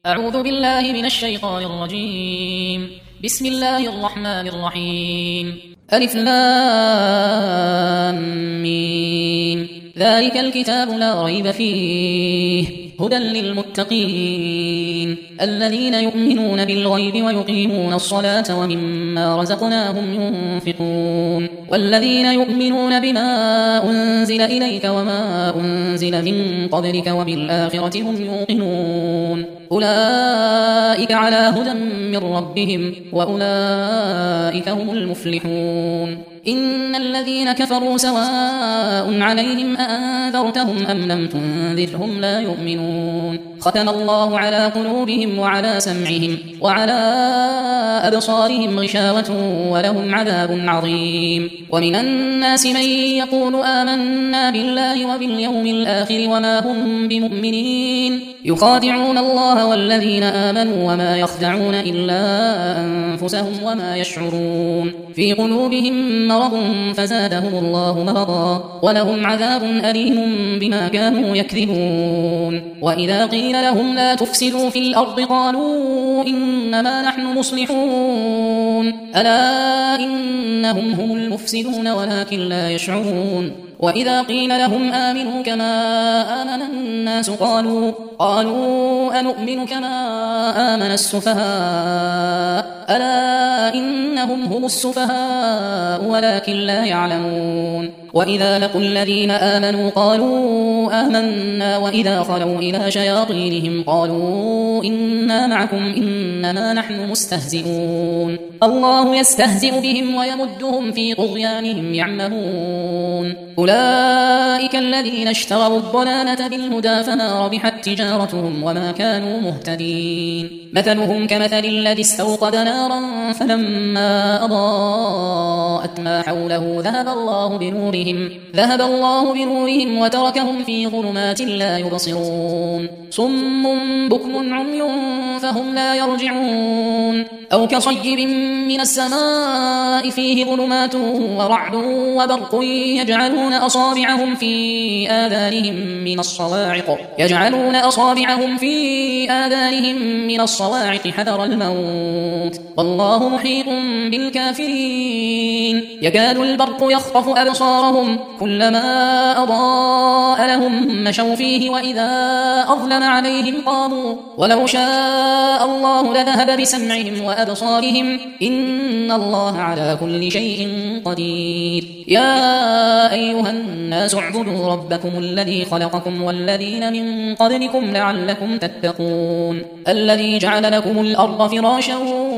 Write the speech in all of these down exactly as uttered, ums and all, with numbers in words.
أعوذ بالله من الشيطان الرجيم. بسم الله الرحمن الرحيم. ألف لام ميم. ذلك الكتاب لا ريب فيه هدى للمتقين الذين يؤمنون بالغيب ويقيمون الصلاة ومما رزقناهم ينفقون والذين يؤمنون بما أنزل إليك وما أنزل من قبلك وبالآخرة هم يوقنون أولئك على هدى من ربهم وأولئك هم المفلحون. إن الذين كفروا سواء عليهم أأنذرتهم أم لم تنذرهم لا يؤمنون ختم الله على قلوبهم وعلى سمعهم وعلى أبصارهم غشاوة ولهم عذاب عظيم. ومن الناس من يقول آمنا بالله وباليوم الآخر وما هم بمؤمنين يخادعون الله والذين آمنوا وما يخدعون إلا أنفسهم وما يشعرون في قلوبهم مرض فزادهم الله مرضا ولهم عذاب أليم بما كانوا يكذبون. وإذا قيل لهم لا تفسدوا في الأرض قالوا إنما نحن مصلحون ألا إنهم هم المفسدون ولكن لا يشعرون. وإذا قيل لهم آمنوا كما آمن الناس قالوا قالوا أنؤمن كما آمن السفهاء ألا إنهم هم السفهاء ولكن لا يعلمون. وإذا لقوا الذين آمنوا قالوا آمنا وإذا خلوا إلى شياطينهم قالوا إنا معكم إنما نحن مستهزئون الله يستهزئ بهم ويمدهم في طغيانهم يعمهون. أولئك الذين اشتروا الضلالة بالهدى فما ربحت تجارتهم وما كانوا مهتدين. مثلهم كمثل الذي استوقد نارا فلما أضاءت ما حوله ذهب الله بنورهم ذهب الله بنورهم وتركهم في ظلمات لا يبصرون صم بكم عمي فهم لا يرجعون. أو كصيب من السماء فيه ظلمات ورعد وبرق يجعلون أصابعهم في آذانهم من الصواعق يجعلون أصابعهم في آذانهم من الصواعق حذر الموت والله محيط بالكافرين. يكاد البرق يخطف أبصارهم كلما أضاء لهم مشوا فيه وإذا أظلم عليهم قاموا ولو شاء الله لذهب بسمعهم وأبصارهم إن الله على كل شيء قدير. يا أيها الناس اعبدوا ربكم الذي خلقكم والذين من قبلكم لعلكم تتقون الذي جعل لكم الأرض فراشا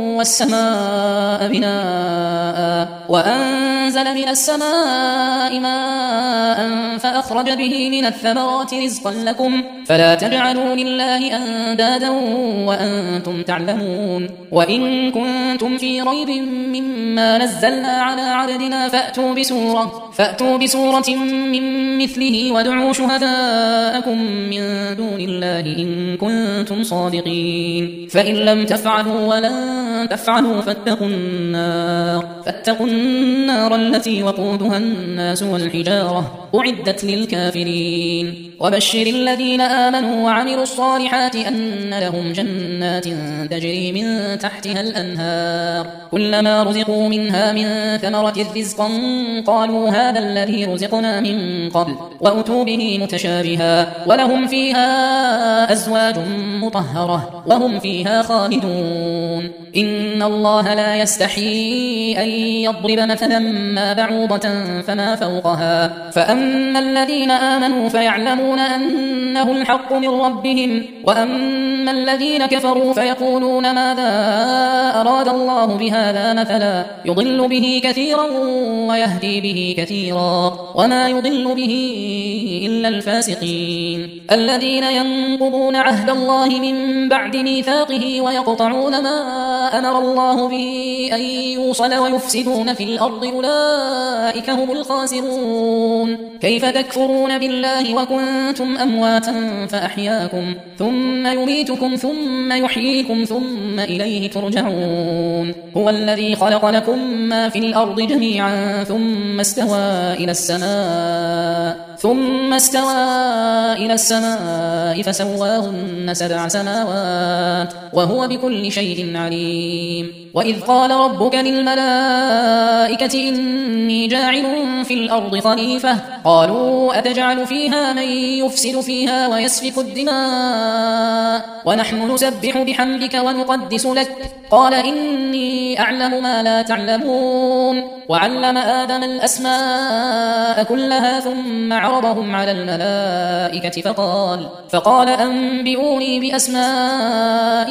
والسماء بناء وأنزل من السماء ماء فأخرج به من الثمرات رزقا لكم فلا تجعلوا لله أندادا وأنتم تعلمون. وإن كنتم في ريب مما نزلنا على عبدنا فأتوا بسورة فأتوا بسورة من مثله وادعوا شهداءكم من دون الله إن كنتم صادقين فإن لم تفعلوا ولن تفعلوا فاتقوا النار فاتقوا النار التي وقودها الناس والحجارة أعدت للكافرين. وبشر الذين آمنوا وعملوا الصالحات أن لهم جنات تجري من تحتها الأنهار كلما رزقوا منها من ثمرة رزقا قالوا هذا الذي رزقنا من قبل وأتوا به متشابها ولهم فيها أزواج مطهرة وهم فيها خالدون. إن الله لا يستحيي أن يضرب مثلا ما بعوضة فما فوقها فأما الذين آمنوا فيعلمون أنه الحق من ربهم وأما الذين كفروا فيقولون ماذا أراد الله بهذا مثلا يضل به كثيرا ويهدي به كثيرا وما يضل به إلا الفاسقين الذين ينقضون عهد الله من بعد ميثاقه ويقطعون ما أمر الله به أن يوصل ويفسدون في الأرض أولئك هم الخاسرون. كيف تكفرون بالله وكنتم أمواتا فأحياكم ثم يميتكم ثم يحييكم ثم إليه ترجعون. هو الذي خلق لكم ما في الأرض جميعا ثم استوى إلى السماء ثم استوى إلى السماء فسواهن سبع سماوات وهو بكل شيء عليم. وإذ قال ربك للملائكة إني جاعل في الأرض خليفة قالوا أتجعل فيها من يفسد فيها ويسفك الدماء ونحن نسبح بحمدك ونقدس لك قال إني أعلم ما لا تعلمون. وعلم آدم الأسماء كلها ثم عرضهم على الملائكة فقال, فقال أنبئوني بأسماء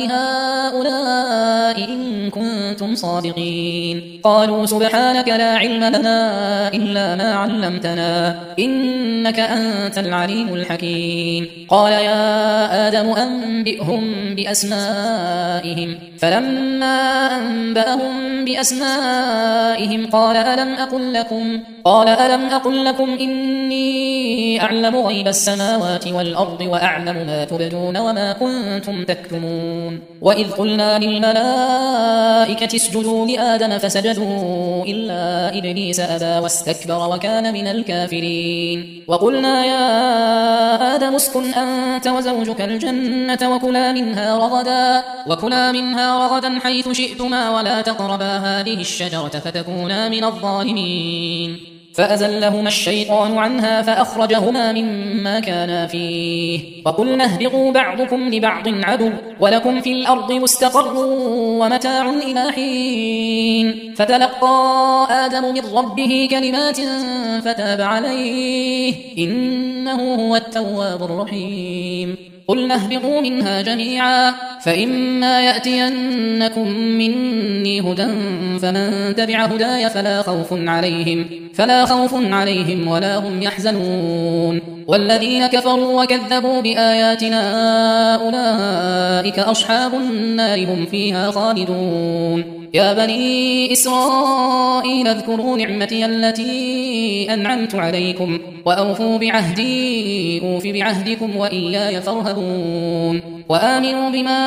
هؤلاء إن كنتم صادقين. قالوا سبحانك لا علم لنا إلا ما علمتنا إنك أنت العليم الحكيم. قال يا آدم أنبئهم بأسمائهم فلما أنبأهم بأسمائهم قال ألم أقل لكم قال ألم أقل لكم إني أعلم غيب السماوات والأرض وأعلم ما تبدون وما كنتم تكتمون. وإذ قلنا للملائكة اسجدوا لآدم فسجدوا إلا إبليس أبى واستكبر وكان من الكافرين. وقلنا يا آدم اسكن أنت وزوجك الجنة وكلا منها رغدا وكلا منها رغدا حيث شئتما ولا تقربا هذه الشجرة فتكونا من الظالمين. فأزلهما الشيطان عنها فأخرجهما مما كانا فيه وقلنا اهبطوا بعضكم لبعض عدو ولكم في الأرض مستقر ومتاع إلى حين. فتلقى آدم من ربه كلمات فتاب عليه إنه هو التواب الرحيم. قلنا اهبطوا منها جميعا فإما يأتينكم مني هدى فمن تبع هداي فلا خوف عليهم فلا خوف عليهم ولا هم يحزنون. والذين كفروا وكذبوا بآياتنا أولئك أصحاب النار هم فيها خالدون. يا بني إسرائيل اذكروا نعمتي التي أنعمت عليكم وأوفوا بعهدي أوف بعهدكم وإياي فارهبون. وآمنوا بما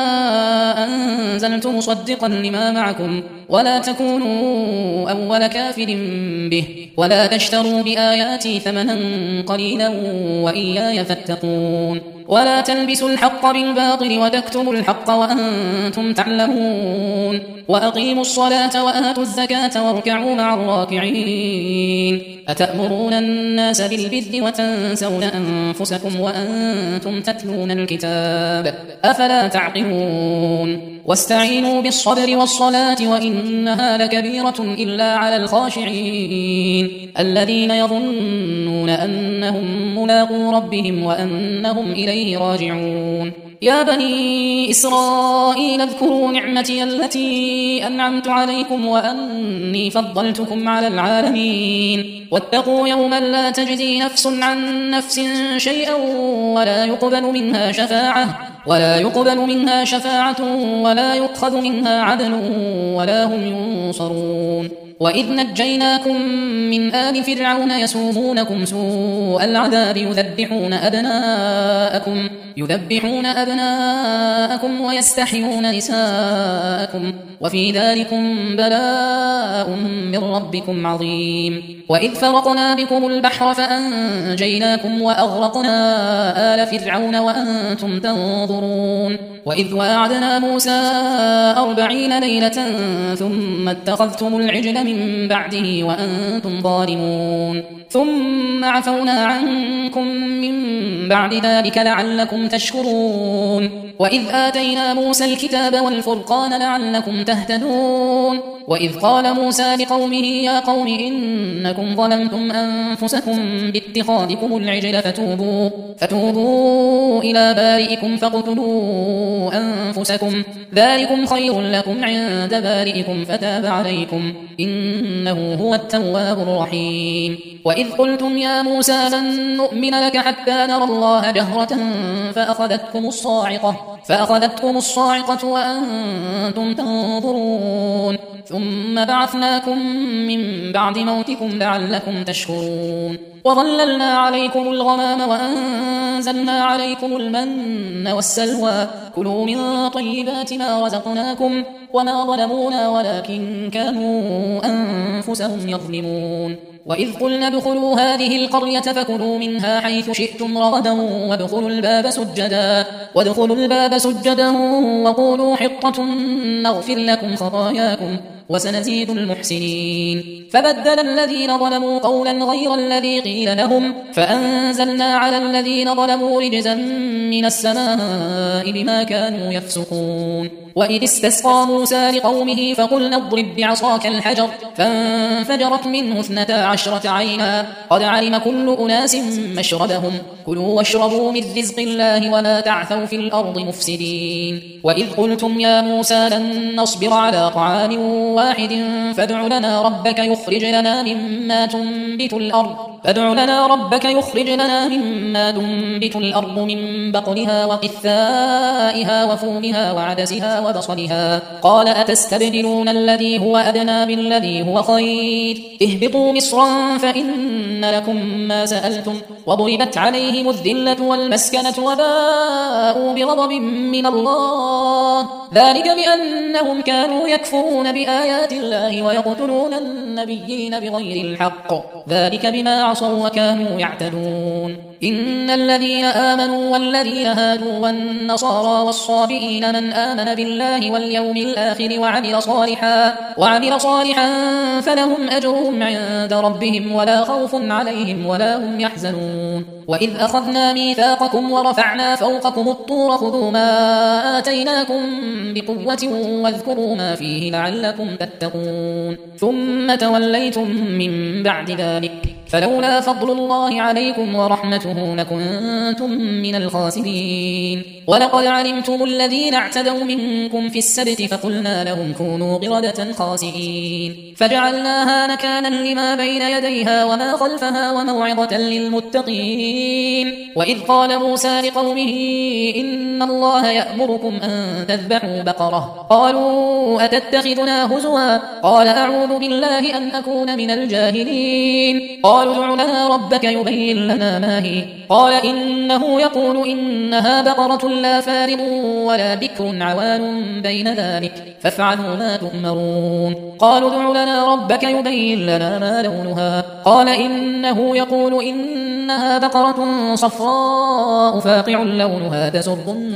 أنزلت مصدقا لما معكم ولا تكونوا أول كافر به ولا تشتروا بآياتي ثمنا قليلا وإياي فاتقون. ولا تلبسوا الحق بالباطل وتكتموا الحق وأنتم تعلمون. وأقيموا الصلاة وآتوا الزكاة واركعوا مع الراكعين. أتأمرون الناس بالبر وتنسون أنفسكم وأنتم تتلون الكتاب أفلا تعقلون. واستعينوا بالصبر والصلاة وإنها لكبيرة إلا على الخاشعين الذين يظنون أنهم ملاقو ربهم وأنهم إليه راجعون. يا بني إسرائيل اذكروا نعمتي التي أنعمت عليكم وأني فضلتكم على العالمين. واتقوا يوما لا تجزي نفس عن نفس شيئا ولا يقبل منها شفاعة ولا يقبل منها شفاعة ولا يؤخذ منها عدل ولا هم ينصرون. وإذ نجيناكم من آل فرعون يسومونكم سوء العذاب يذبحون أبناءكم يذبحون أبناءكم ويستحيون نساءكم وفي ذلكم بلاء من ربكم عظيم. وإذ فرقنا بكم البحر فأنجيناكم وأغرقنا آل فرعون وأنتم تنظرون. وإذ واعدنا موسى أربعين ليلة ثم اتخذتم العجل من بعده وأنتم ظالمون ثم عفونا عنكم من بعد ذلك لعلكم تشكرون. وإذ آتينا موسى الكتاب والفرقان لعلكم تهتدون. وإذ قال موسى لقومه يا قوم إنكم ظلمتم أنفسكم باتخاذكم العجل فتوبوا, فتوبوا إلى بارئكم فاقتلوا أنفسكم ذلكم خير لكم عند بارئكم فتاب عليكم إنه هو التواب الرحيم. وإذ قلتم يا موسى لن نؤمن لك حتى نرى الله جهرة فأخذتكم الصاعقة, فأخذتكم الصاعقة وأنتم تنظرون ثم بعثناكم من بعد موتكم لعلكم تشكرون. وظللنا عليكم الغمام وأنزلنا عليكم المن والسلوى كلوا من طيبات ما رزقناكم وما ظلمونا ولكن كانوا أنفسهم يظلمون. وإذ قلنا ادخلوا هذه القرية فكلوا منها حيث شئتم رغدا وادخلوا الباب سجدا وادخلوا الباب سجدا وقولوا حطة نغفر لكم خطاياكم وسنزيد المحسنين. فبدل الذين ظلموا قولا غير الذي قيل لهم فأنزلنا على الذين ظلموا رجزا من السماء بما كانوا يفسقون. وإذ استسقى موسى لقومه فقلنا اضرب بعصاك الحجر فانفجرت منه اثنتا عشرة عينا قد علم كل أناس مشربهم كلوا واشربوا من رزق الله ولا تعثوا في الأرض مفسدين. وإذ قلتم يا موسى لن نصبر على طعام واحد فادع لنا ربك يخرج لنا مما تنبت الأرض فادع لنا ربك يخرج لنا مما تنبت الأرض من بقلها وقثائها وفومها وعدسها وبصلها قال أتستبدلون الذي هو أدنى بالذي هو خير اهبطوا مصرا فإن لكم ما سألتم وضربت عليهم الذلة والمسكنة وباءوا بغضب من الله ذلك بأنهم كانوا يكفرون بآيات الله ويقتلون النبيين بغير الحق ذلك بما عصوا وكانوا يعتدون. إن الذين آمنوا والذين هادوا والنصارى والصابئين من آمن بالله واليوم الآخر وعمل صالحا وعمل صالحا فلهم أجرهم عند ربهم ولا خوف عليهم ولا هم يحزنون. وإذ أخذنا ميثاقكم ورفعنا فوقكم الطور خذوا ما آتيناكم بقوة واذكروا ما فيه لعلكم تتقون ثم توليتم من بعد ذلك فلولا فضل الله عليكم ورحمته لكنتم من الخاسرين. ولقد علمتم الذين اعتدوا منكم في السبت فقلنا لهم كونوا قردة خاسئين فجعلناها نكالا لما بين يديها وما خلفها وموعظة للمتقين. وإذ قال موسى لقومه إن الله يأمركم أن تذبحوا بقرة قالوا أتتخذنا هزوا قال أعوذ بالله أن أكون من الجاهلين قالوا ادع لنا ربك يبين لنا ما هي قال إنه يقول إنها بقرة لا فارض ولا بكر عوان بين ذلك فافعلوا ما تؤمرون قالوا ادع لنا ربك يبين لنا ما لونها قال إنه يقول إنها بقرة صفراء فاقع لونها تسر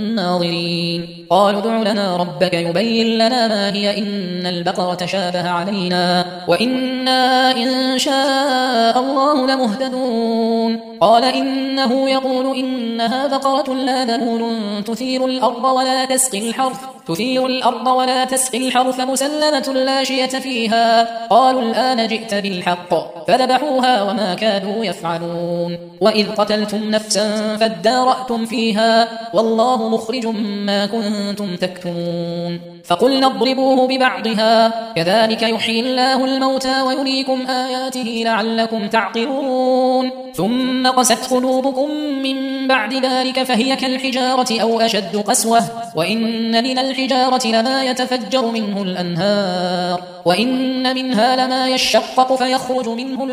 الناظرين قالوا ادع لنا ربك يبين لنا ما هي إن البقرة شابه علينا وإنا إن شاء الله لمهتدون قال إنه يقول إنها بقرة لا ذلول تثير الأرض ولا تسقي الحرث تثير الأرض ولا تسقي الحرث مسلمة لا شية فيها قالوا الآن جئت بالحق فذبحوها وما كادوا يفعلون. وإذ قتلتم نفسا فادارأتم فيها والله مخرج ما كنتم تكتمون فقلنا اضربوه ببعضها كذلك يحيي الله الموتى ويريكم آياته لعلكم تعقلون. ثم قست قلوبكم من بعد ذلك فهي كالحجارة أو أشد قسوة وإن من الحجارة لما يتفجر منه الأنهار وإن منها لما يشقق فيخرج منه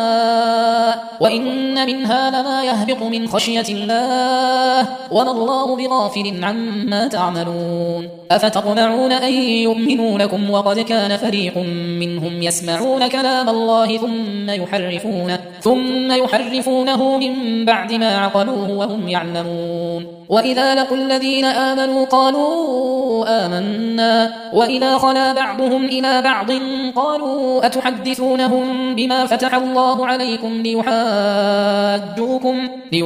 الماء وإن منها لما يهبط من خشية الله وما الله بغافل عما تعملون أفتطمعون أن يؤمنوا لكم وقد كان فريق منهم يسمعون كلام الله ثم يحرفونه ثم يحرفونه من بعد ما عقلوه وهم يعلمون. وإذا لقوا الذين آمنوا قالوا آمنا وإذا خلا بعضهم إلى بعض قالوا أتحدثونهم بما فتح الله عليكم ليحاجوكم,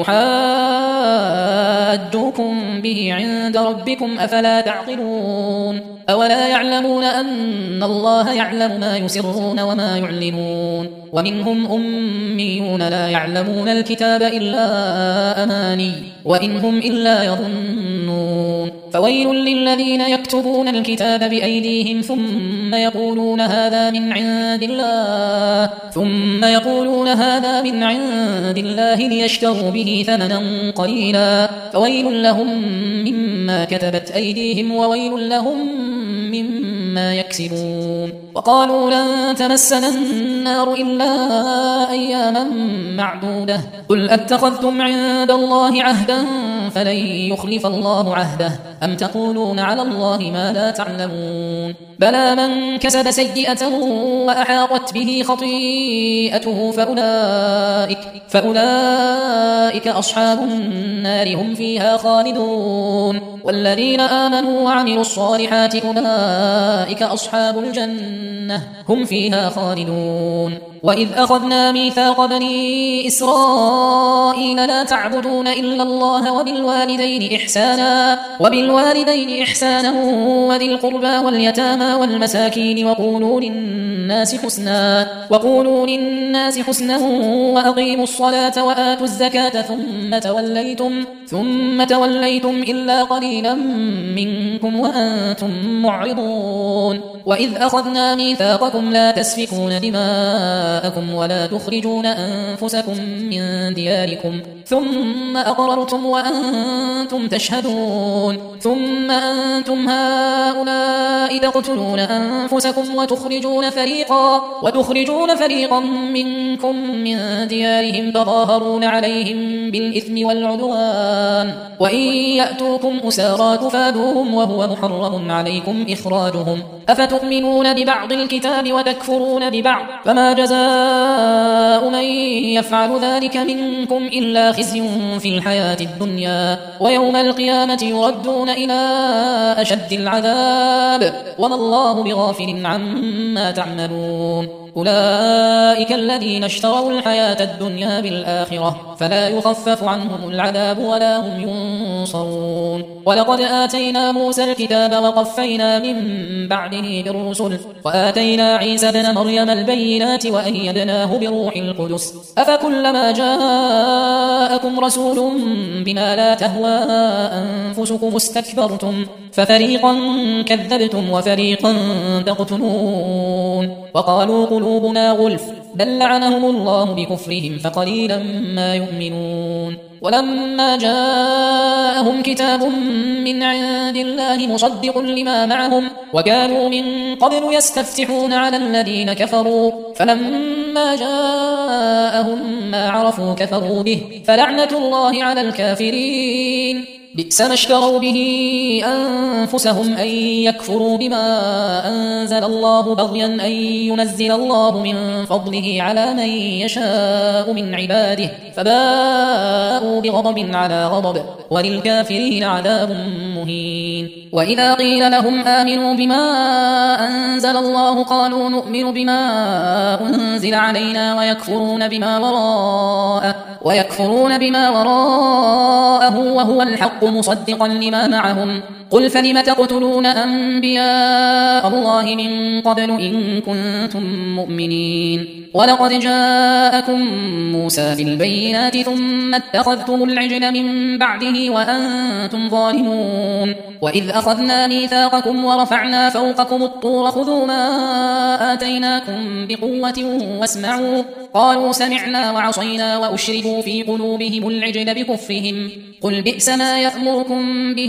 ليحاجوكم به عند ربكم أفلا تعقلون أولا يعلمون أن الله يعلم ما يسرون وما يعلنون ومنهم أميون لا يعلمون الكتاب إلا أماني وإن هم إلا يظنون فويل للذين يكتبون الكتاب بأيديهم ثم يقولون هذا من عند الله ثم يقولون هذا من عند الله ليشتروا به ثمنا قليلا فويل لهم مما كتبت أيديهم وويل لهم مما يكسبون. وقالوا لن تمسنا النار إلا أياما معدودة قل أتخذتم عند الله عهدا فلن يخلف الله عهده أم تقولون على الله ما لا تعلمون بلى من كسب سيئة وأحاطت به خطيئته فأولئك, فأولئك أصحاب النار هم فيها خالدون والذين آمنوا وعملوا الصالحات أولئك أصحاب الجنة هم فيها خالدون وإذ أخذنا ميثاق بني إسرائيل لا تعبدون إلا الله وبالوالدين إحسانا وبالوالدين إحسانا وذي القربى واليتامى والمساكين وقولوا للناس حسنا وقولوا للناس حسنا وأقيموا الصلاة وآتوا الزكاة ثم توليتم ثم توليتم إلا قليلا منكم وأنتم معرضون وإذ أخذنا ميثاقكم لا تسفكون دماءكم ولا تخرجون أنفسكم من دياركم ثم أقررتم وأنتم تشهدون ثم أنتم هؤلاء تقتلون أنفسكم وتخرجون فريقا وتخرجون فريقا منكم من ديارهم تظاهرون عليهم بالإثم والعدوان وإن يأتوكم أسارى تفادوهم وهو محرم عليكم إخراجهم أفتؤمنون ببعض الكتاب وتكفرون ببعض فما جزاء من يفعل ذلك منكم إلا خزي في الحياة الدنيا ويوم القيامة يردون إلى أشد العذاب وما الله بغافل عما تعملون أولئك الذين اشتروا الحياة الدنيا بالآخرة فلا يخفف عنهم العذاب ولا هم ينصرون ولقد آتينا موسى الكتاب وقفينا من بعده بالرسل وآتينا عيسى ابن مريم البينات وأيدناه بروح القدس أفكلما جاءكم رسول بما لا تهوى أنفسكم استكبرتم ففريقا كذبتم وفريقا تقتلون وقالوا قلوبنا غلف بل لعنهم الله بكفرهم فقليلا ما يؤمنون ولما جاءهم كتاب من عند الله مصدق لما معهم وكانوا من قبل يستفتحون على الذين كفروا فلما جاءهم ما عرفوا كفروا به فلعنة الله على الكافرين بئس ما اشتروا به أنفسهم أن يكفروا بما أنزل الله بغيا أن ينزل الله من فضله على من يشاء من عباده فباءوا بغضب على غضب وللكافرين عذاب مهين وإذا قيل لهم آمنوا بما أنزل الله قالوا نؤمن بما أنزل علينا ويكفرون بما وراءه ويكفرون بما وراءه وهو الحق مصدقا لما معهم قل فلم تقتلون أنبياء الله من قبل إن كنتم مؤمنين ولقد جاءكم موسى بالبينات ثم اتخذتم العجل من بعده وأنتم ظالمون وإذ أخذنا ميثاقكم ورفعنا فوقكم الطور خذوا ما آتيناكم بقوة واسمعوا قالوا سمعنا وعصينا وأشربوا في قلوبهم العجل بكفرهم قل بئس ما يأمركم به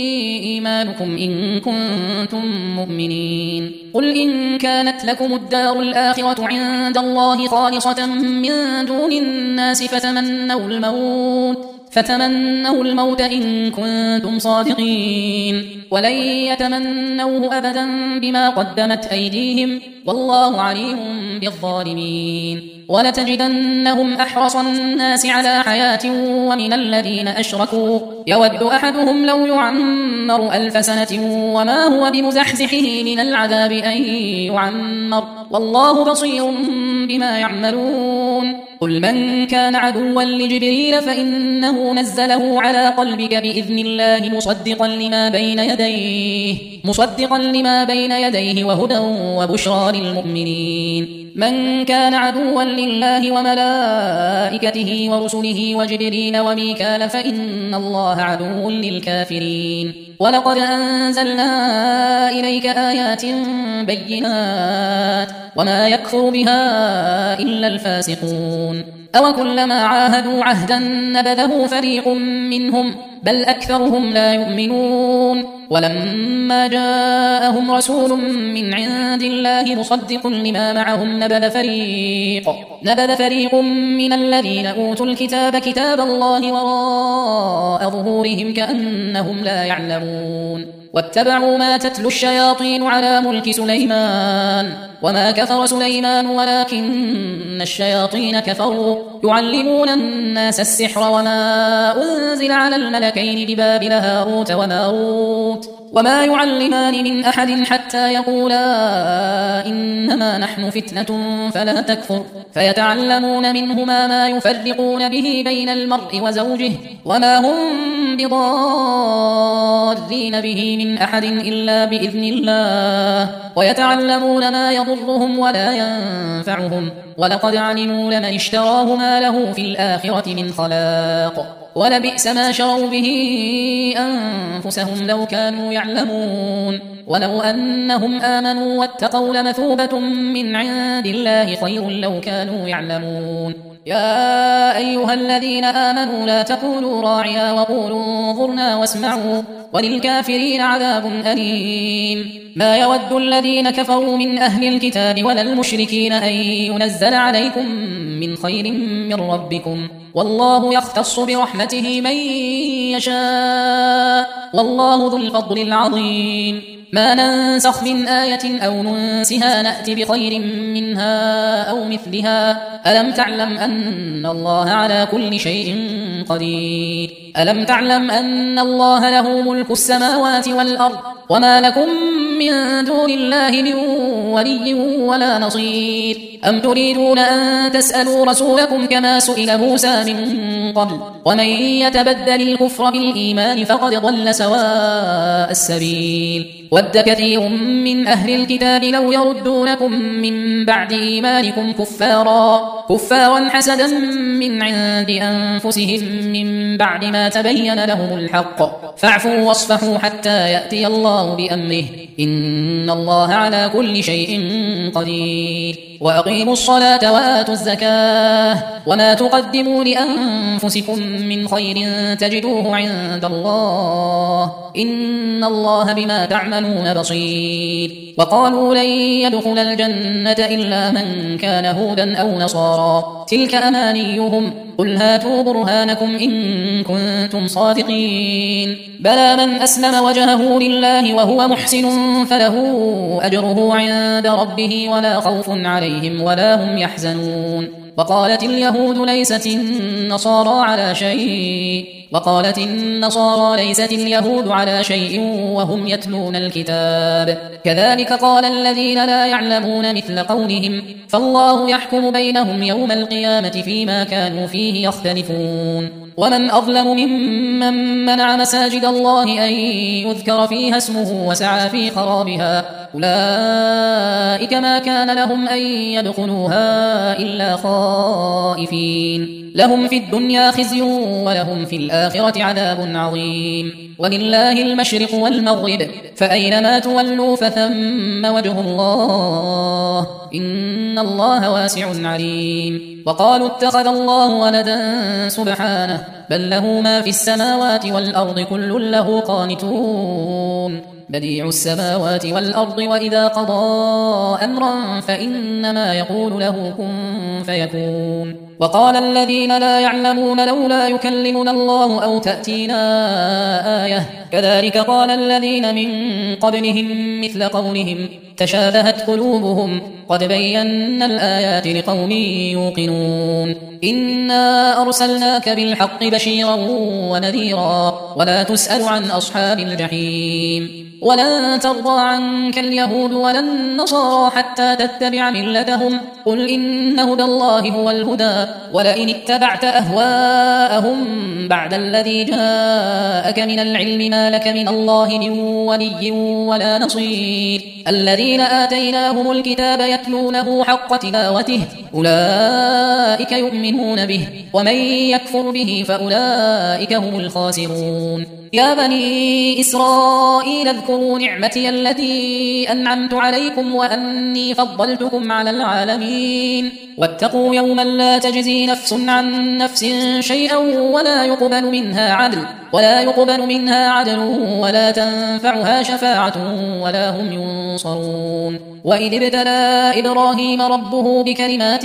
إيمانكم إن كنتم مؤمنين قل إن كانت لكم الدار الآخرة عند الله خالصة من دون الناس فتمنوا الموت فتمنوا الموت إن كنتم صادقين ولن يتمنوه أبدا بما قدمت أيديهم والله عليم بالظالمين ولتجدنهم أحرص الناس على حياة ومن الذين أشركوا يود أحدهم لو يعمر ألف سنة وما هو بمزحزحه من العذاب أن يعمر والله بصير بما يعملون قل من كان عدوا لجبريل فإنه نزله على قلبك بإذن الله مصدقا لما بين يديه مصدقا لما بين يديه وهدى وبشرى للمؤمنين من كان عدوا لله وملائكته ورسله وجبريل وميكال فإن الله عدو للكافرين ولقد أنزلنا إليك آيات بينات وما يكفر بها إلا الفاسقون أو كلما عاهدوا عهدا نبذه فريق منهم بل أكثرهم لا يؤمنون ولما جاءهم رسول من عند الله مصدق لما معهم نبذ فريق, نبذ فريق من الذين أوتوا الكتاب كتاب الله وراء ظهورهم كأنهم لا يعلمون واتبعوا ما تتلو الشياطين على ملك سليمان وما كفر سليمان ولكن الشياطين كفروا يعلمون الناس السحر وما أنزل على الملكين ببابل هاروت وماروت وما يعلمان من أحد حتى يقولا إنما نحن فتنة فلا تكفر فيتعلمون منهما ما يفرقون به بين المرء وزوجه وما هم بضارين به من أحد إلا بإذن الله ويتعلمون ما يضرهم ولا ينفعهم ولقد علموا لمن اشتراه ما له في الآخرة من خلاق ولبئس ما شروا به أنفسهم لو كانوا يعلمون ولو أنهم آمنوا واتقوا لمثوبة من عند الله خير لو كانوا يعلمون يا أيها الذين آمنوا لا تقولوا راعيا وقولوا انظرنا واسمعوا وللكافرين عذاب أليم ما يود الذين كفروا من أهل الكتاب ولا المشركين أن ينزل عليكم من خير من ربكم والله يختص برحمته من يشاء والله ذو الفضل العظيم ما ننسخ من آية أو ننسها نأتي بخير منها أو مثلها ألم تعلم أن الله على كل شيء قدير ألم تعلم أن الله له ملك السماوات والأرض وما لكم من دون الله من ولي ولا نصير أم تريدون أن تسألوا رسولكم كما سئل موسى من قبل ومن يتبدل الكفر بالإيمان فقد ضل سواء السبيل ود كثير من أهل الكتاب لو يردونكم من بعد إيمانكم كفارا كفارا حسدا من عند أنفسهم من بعد ما تبين لهم الحق فاعفوا واصفحوا حتى يأتي الله بأمره إن الله على كل شيء قدير وأقيموا الصلاة وآتوا الزكاة وما تقدموا لأنفسكم من خير تجدوه عند الله إن الله بما تعملون بصير وقالوا لن يدخل الجنة إلا من كان هودا أو نصارى تلك أمانيهم قل هاتوا برهانكم إن كنتم صادقين بلى من أسلم وجهه لله وهو محسن فله أجره عند ربه ولا خوف عليهم ولا هم يحزنون وقالت اليهود ليست النصارى على شيء وقالت النصارى ليست اليهود على شيء وهم يتلون الكتاب كذلك قال الذين لا يعلمون مثل قولهم فالله يحكم بينهم يوم القيامة فيما كانوا فيه يختلفون ومن أظلم ممن منع مساجد الله أن يذكر فيها اسمه وسعى في خرابها أولئك ما كان لهم أن يدخلوها إلا خائفين لهم في الدنيا خزي ولهم في الآخرة عذاب عظيم ولله المشرق والمغرب فأينما تولوا فثم وجه الله إن الله واسع عليم وقالوا اتخذ الله ولدا سبحانه بل له ما في السماوات والأرض كل له قانتون بديع السماوات والأرض وإذا قضى أمرا فإنما يقول له كن فيكون وقال الذين لا يعلمون لولا يكلمنا الله أو تأتينا آية كذلك قال الذين من قبلهم مثل قولهم تشابهت قلوبهم قد بينا الآيات لقوم يوقنون إنا أرسلناك بالحق بشيرا ونذيرا ولا تسأل عن أصحاب الجحيم ولن ترضى عنك اليهود ولا النصارى حتى تتبع ملتهم قل إن هدى الله هو الهدى ولئن اتبعت أهواءهم بعد الذي جاءك من العلم ما لك من الله من ولي ولا نصير الذين آتيناهم الكتاب يتلونه حق تلاوته أولئك يؤمنون به ومن يكفر به فأولئك هم الخاسرون يا بني إسرائيل اذكروا نعمتي التي أنعمت عليكم وأني فضلتكم على العالمين واتقوا يوما لا تجزي نفس عن نفس شيئا ولا يقبل منها عدل ولا يقبل منها عدل ولا تنفعها شفاعة ولا هم ينصرون. وإذ ابتلى إبراهيم ربه بكلمات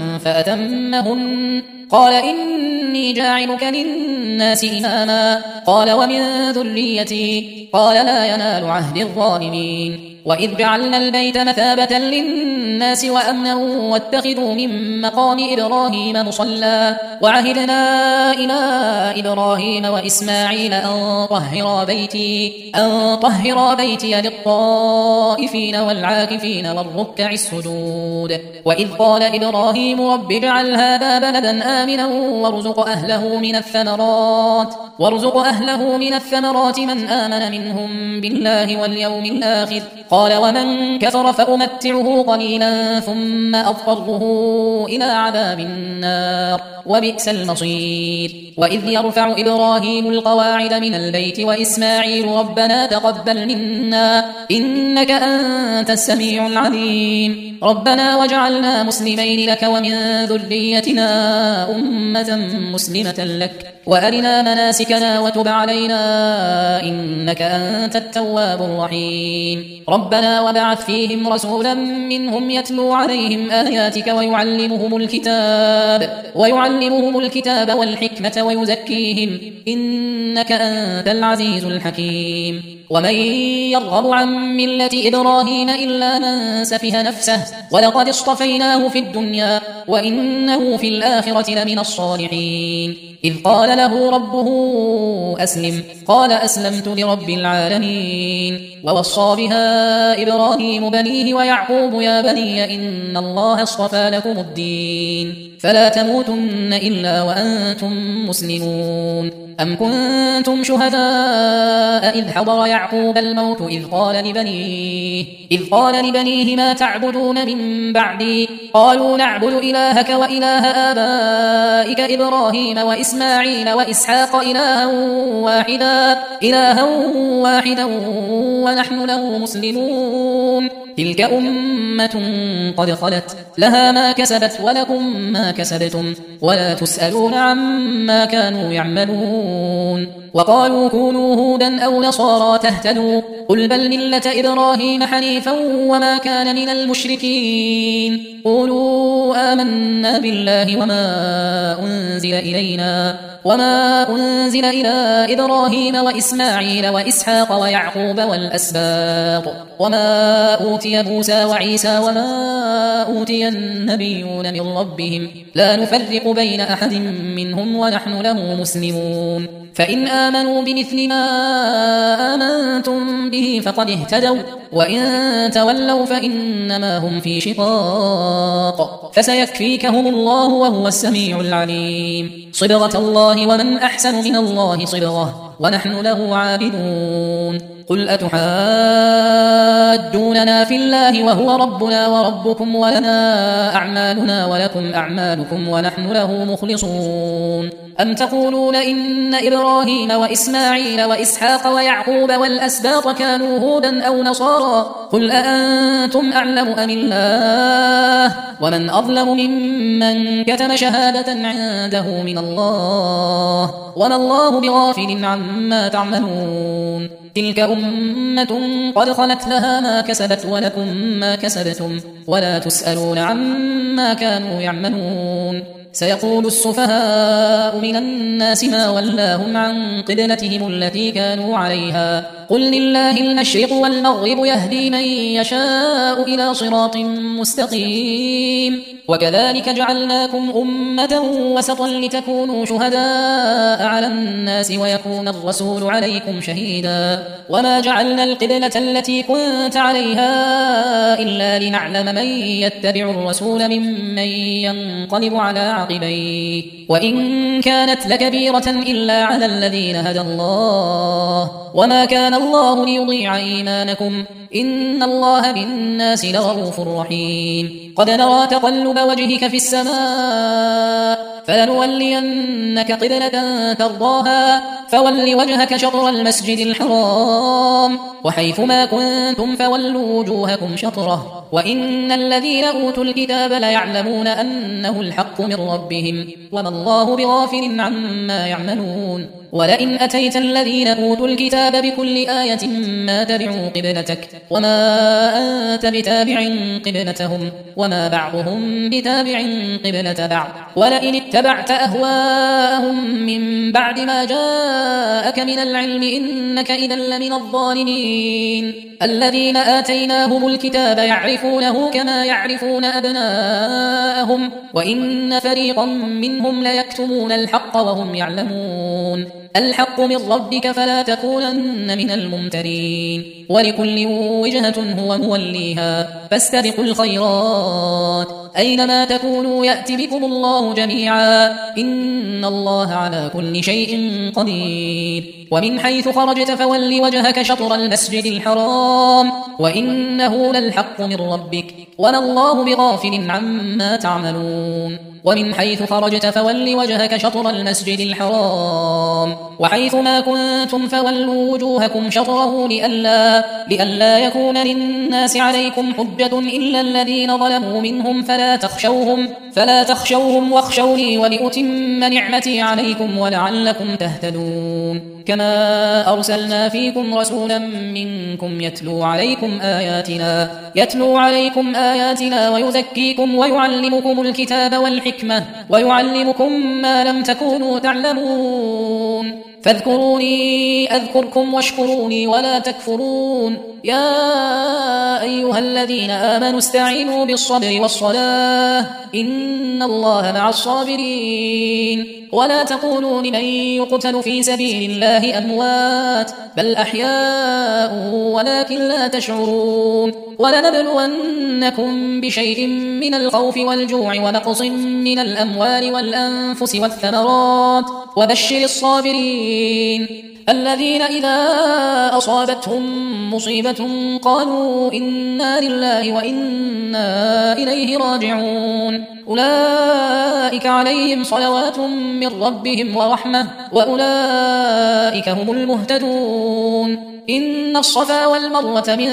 فأتمهن قال إني جاعلك للناس إماما قال ومن ذريتي قال لا ينال عهد الظالمين. وإذ جعلنا البيت مثابة للناس وأمنا واتخذوا من مقام إبراهيم مصلى وعهدنا إلى إبراهيم وإسماعيل أن طهرا بيتي أن طهرا بيتي للطائفين والعاكفين والركع السجود. وإذ قال إبراهيم رب اجعل هذا بلدا آمنا وارزق أهله من الثمرات وارزق أهله من الثمرات من آمن منهم بالله واليوم الآخر قال ومن كفر فأمتعه قليلا ثم أضطره إلى عذاب النار وبئس المصير. وإذ يرفع إبراهيم القواعد من البيت وإسماعيل ربنا تقبل منا إنك أنت السميع العليم ربنا وجعلنا مسلمين لك ومن ذريتنا أمة مسلمة لك وأرنا مناسكنا وتب علينا إنك أنت التواب الرحيم ربنا وبعث فيهم رسولا منهم يتلو عليهم آياتك ويعلمهم الكتاب ويعلمهم الكتاب والحكمة ويزكيهم إنك أنت العزيز الحكيم. ومن يرغب عن ملة إبراهيم إلا من سفه نفسه ولقد اصطفيناه في الدنيا وإنه في الآخرة لمن الصالحين. إذ قال له ربه أسلم قال أسلمت لرب العالمين. ووصى بها إبراهيم بنيه ويعقوب يا بني إن الله اصطفى لكم الدين فلا تموتن إلا وأنتم مسلمون. أم كنتم شهداء إذ حضر يعقوب الموت إذ قال لبنيه إذ قال لبنيه ما تعبدون من بعدي قالوا نعبد إلهك وإله آبائك إبراهيم وإسماعيل وإسحاق إلها واحدا إلها واحدا ونحن له مسلمون. تلك أمة قد خلت لها ما كسبت ولكم ما كسبتم ولا تسألون عما كانوا يعملون. وقالوا كونوا هودا أو نصارى تهتدوا قل بل ملة إبراهيم حنيفا وما كان من المشركين. قولوا آمنا بالله وما أنزل إلينا وما أنزل إلى إبراهيم وإسماعيل وإسحاق ويعقوب والأسباط وما أوتي موسى وعيسى وما أوتي النبيون من ربهم لا نفرق بين أحد منهم ونحن له مسلمون. فإن آمنوا بمثل ما آمنتم به فقد اهتدوا وإن تولوا فإنما هم في شقاق فسيكفيكهم الله وهو السميع العليم. صبغة الله ومن أحسن من الله صبغة ونحن له عابدون. قل أتحاجوننا في الله وهو ربنا وربكم ولنا أعمالنا ولكم أعمالكم ونحن له مخلصون. أم تقولون إن إبراهيم وإسماعيل وإسحاق ويعقوب والأسباط كانوا هودا أو نصارى قل أأنتم أعلم أم الله ومن أظلم ممن كتم شهادة عنده من الله وما الله بغافل عما تعملون. تلك أمة قد خلت لها ما كسبت ولكم ما كسبتم ولا تسألون عما كانوا يعملون. سيقول السفهاء من الناس ما ولاهم عن قبلتهم التي كانوا عليها قل لله المشرق والمغرب يهدي من يشاء إلى صراط مستقيم. وكذلك جعلناكم أمة وسطا لتكونوا شهداء على الناس ويكون الرسول عليكم شهيدا وما جعلنا القبلة التي كنت عليها إلا لنعلم من يتبع الرسول ممن ينقلب على عقبيه وإن كانت لكبيرة إلا على الذين هدى الله وما كان الله ليضيع إيمانكم إن الله بالناس لرؤوف رحيم قد نرى تقلب وجهك في السماء فلنولينك قبلة ترضاها فول وجهك شطر المسجد الحرام وحيثما كنتم فولوا وجوهكم شطره وإن الذين أوتوا الكتاب ليعلمون أنه الحق من ربهم وما الله بغافل عما يعملون ولئن أتيت الذين أوتوا الكتاب بكل آية ما تبعوا قبلتك وما أنت بتابع قبلتهم وما بعضهم بتابع قبلة بعض ولئن اتبعت أهواءهم من بعد ما جاءك من العلم إنك إذا لمن الظالمين الذين آتيناهم الكتاب يعرفونه كما يعرفون أبناءهم وإن فريقا منهم ليكتمون الحق وهم يعلمون الحق من ربك فلا تكونن من الممترين ولكل وجهة هو موليها فاستبقوا الخيرات أينما تكونوا يأت بكم الله جميعا إن الله على كل شيء قدير ومن حيث خرجت فول وجهك شطر المسجد الحرام وإنه للحق من ربك وما الله بغافل عما تعملون ومن حيث خرجت فول وجهك شطر المسجد الحرام وحيثما كنتم فولوا وجوهكم شطره لئلا, لئلا يكون للناس عليكم حجة إلا الذين ظلموا منهم فلا تخشوهم, فلا تخشوهم واخشوني ولأتم نعمتي عليكم ولعلكم تهتدون كما أرسلنا فيكم رسولا منكم يتلو عليكم آياتنا, يتلو عليكم آياتنا ويزكيكم ويعلمكم الكتاب والحكمة ويعلمكم ما لم تكونوا تعلمون فاذكروني أذكركم واشكروني ولا تكفرون يا أيها الذين آمنوا استعينوا بالصبر والصلاة إن الله مع الصابرين ولا تقولوا لمن يقتل في سبيل الله أموات بل أحياء ولكن لا تشعرون ولنبلونكم بشيء من الخوف والجوع ونقص من الأموال والأنفس والثمرات وبشر الصابرين الذين إذا أصابتهم مصيبة قالوا إنا لله وإنا إليه راجعون أولئك عليهم صلوات من ربهم ورحمة وأولئك هم المهتدون إن الصفا والمروة من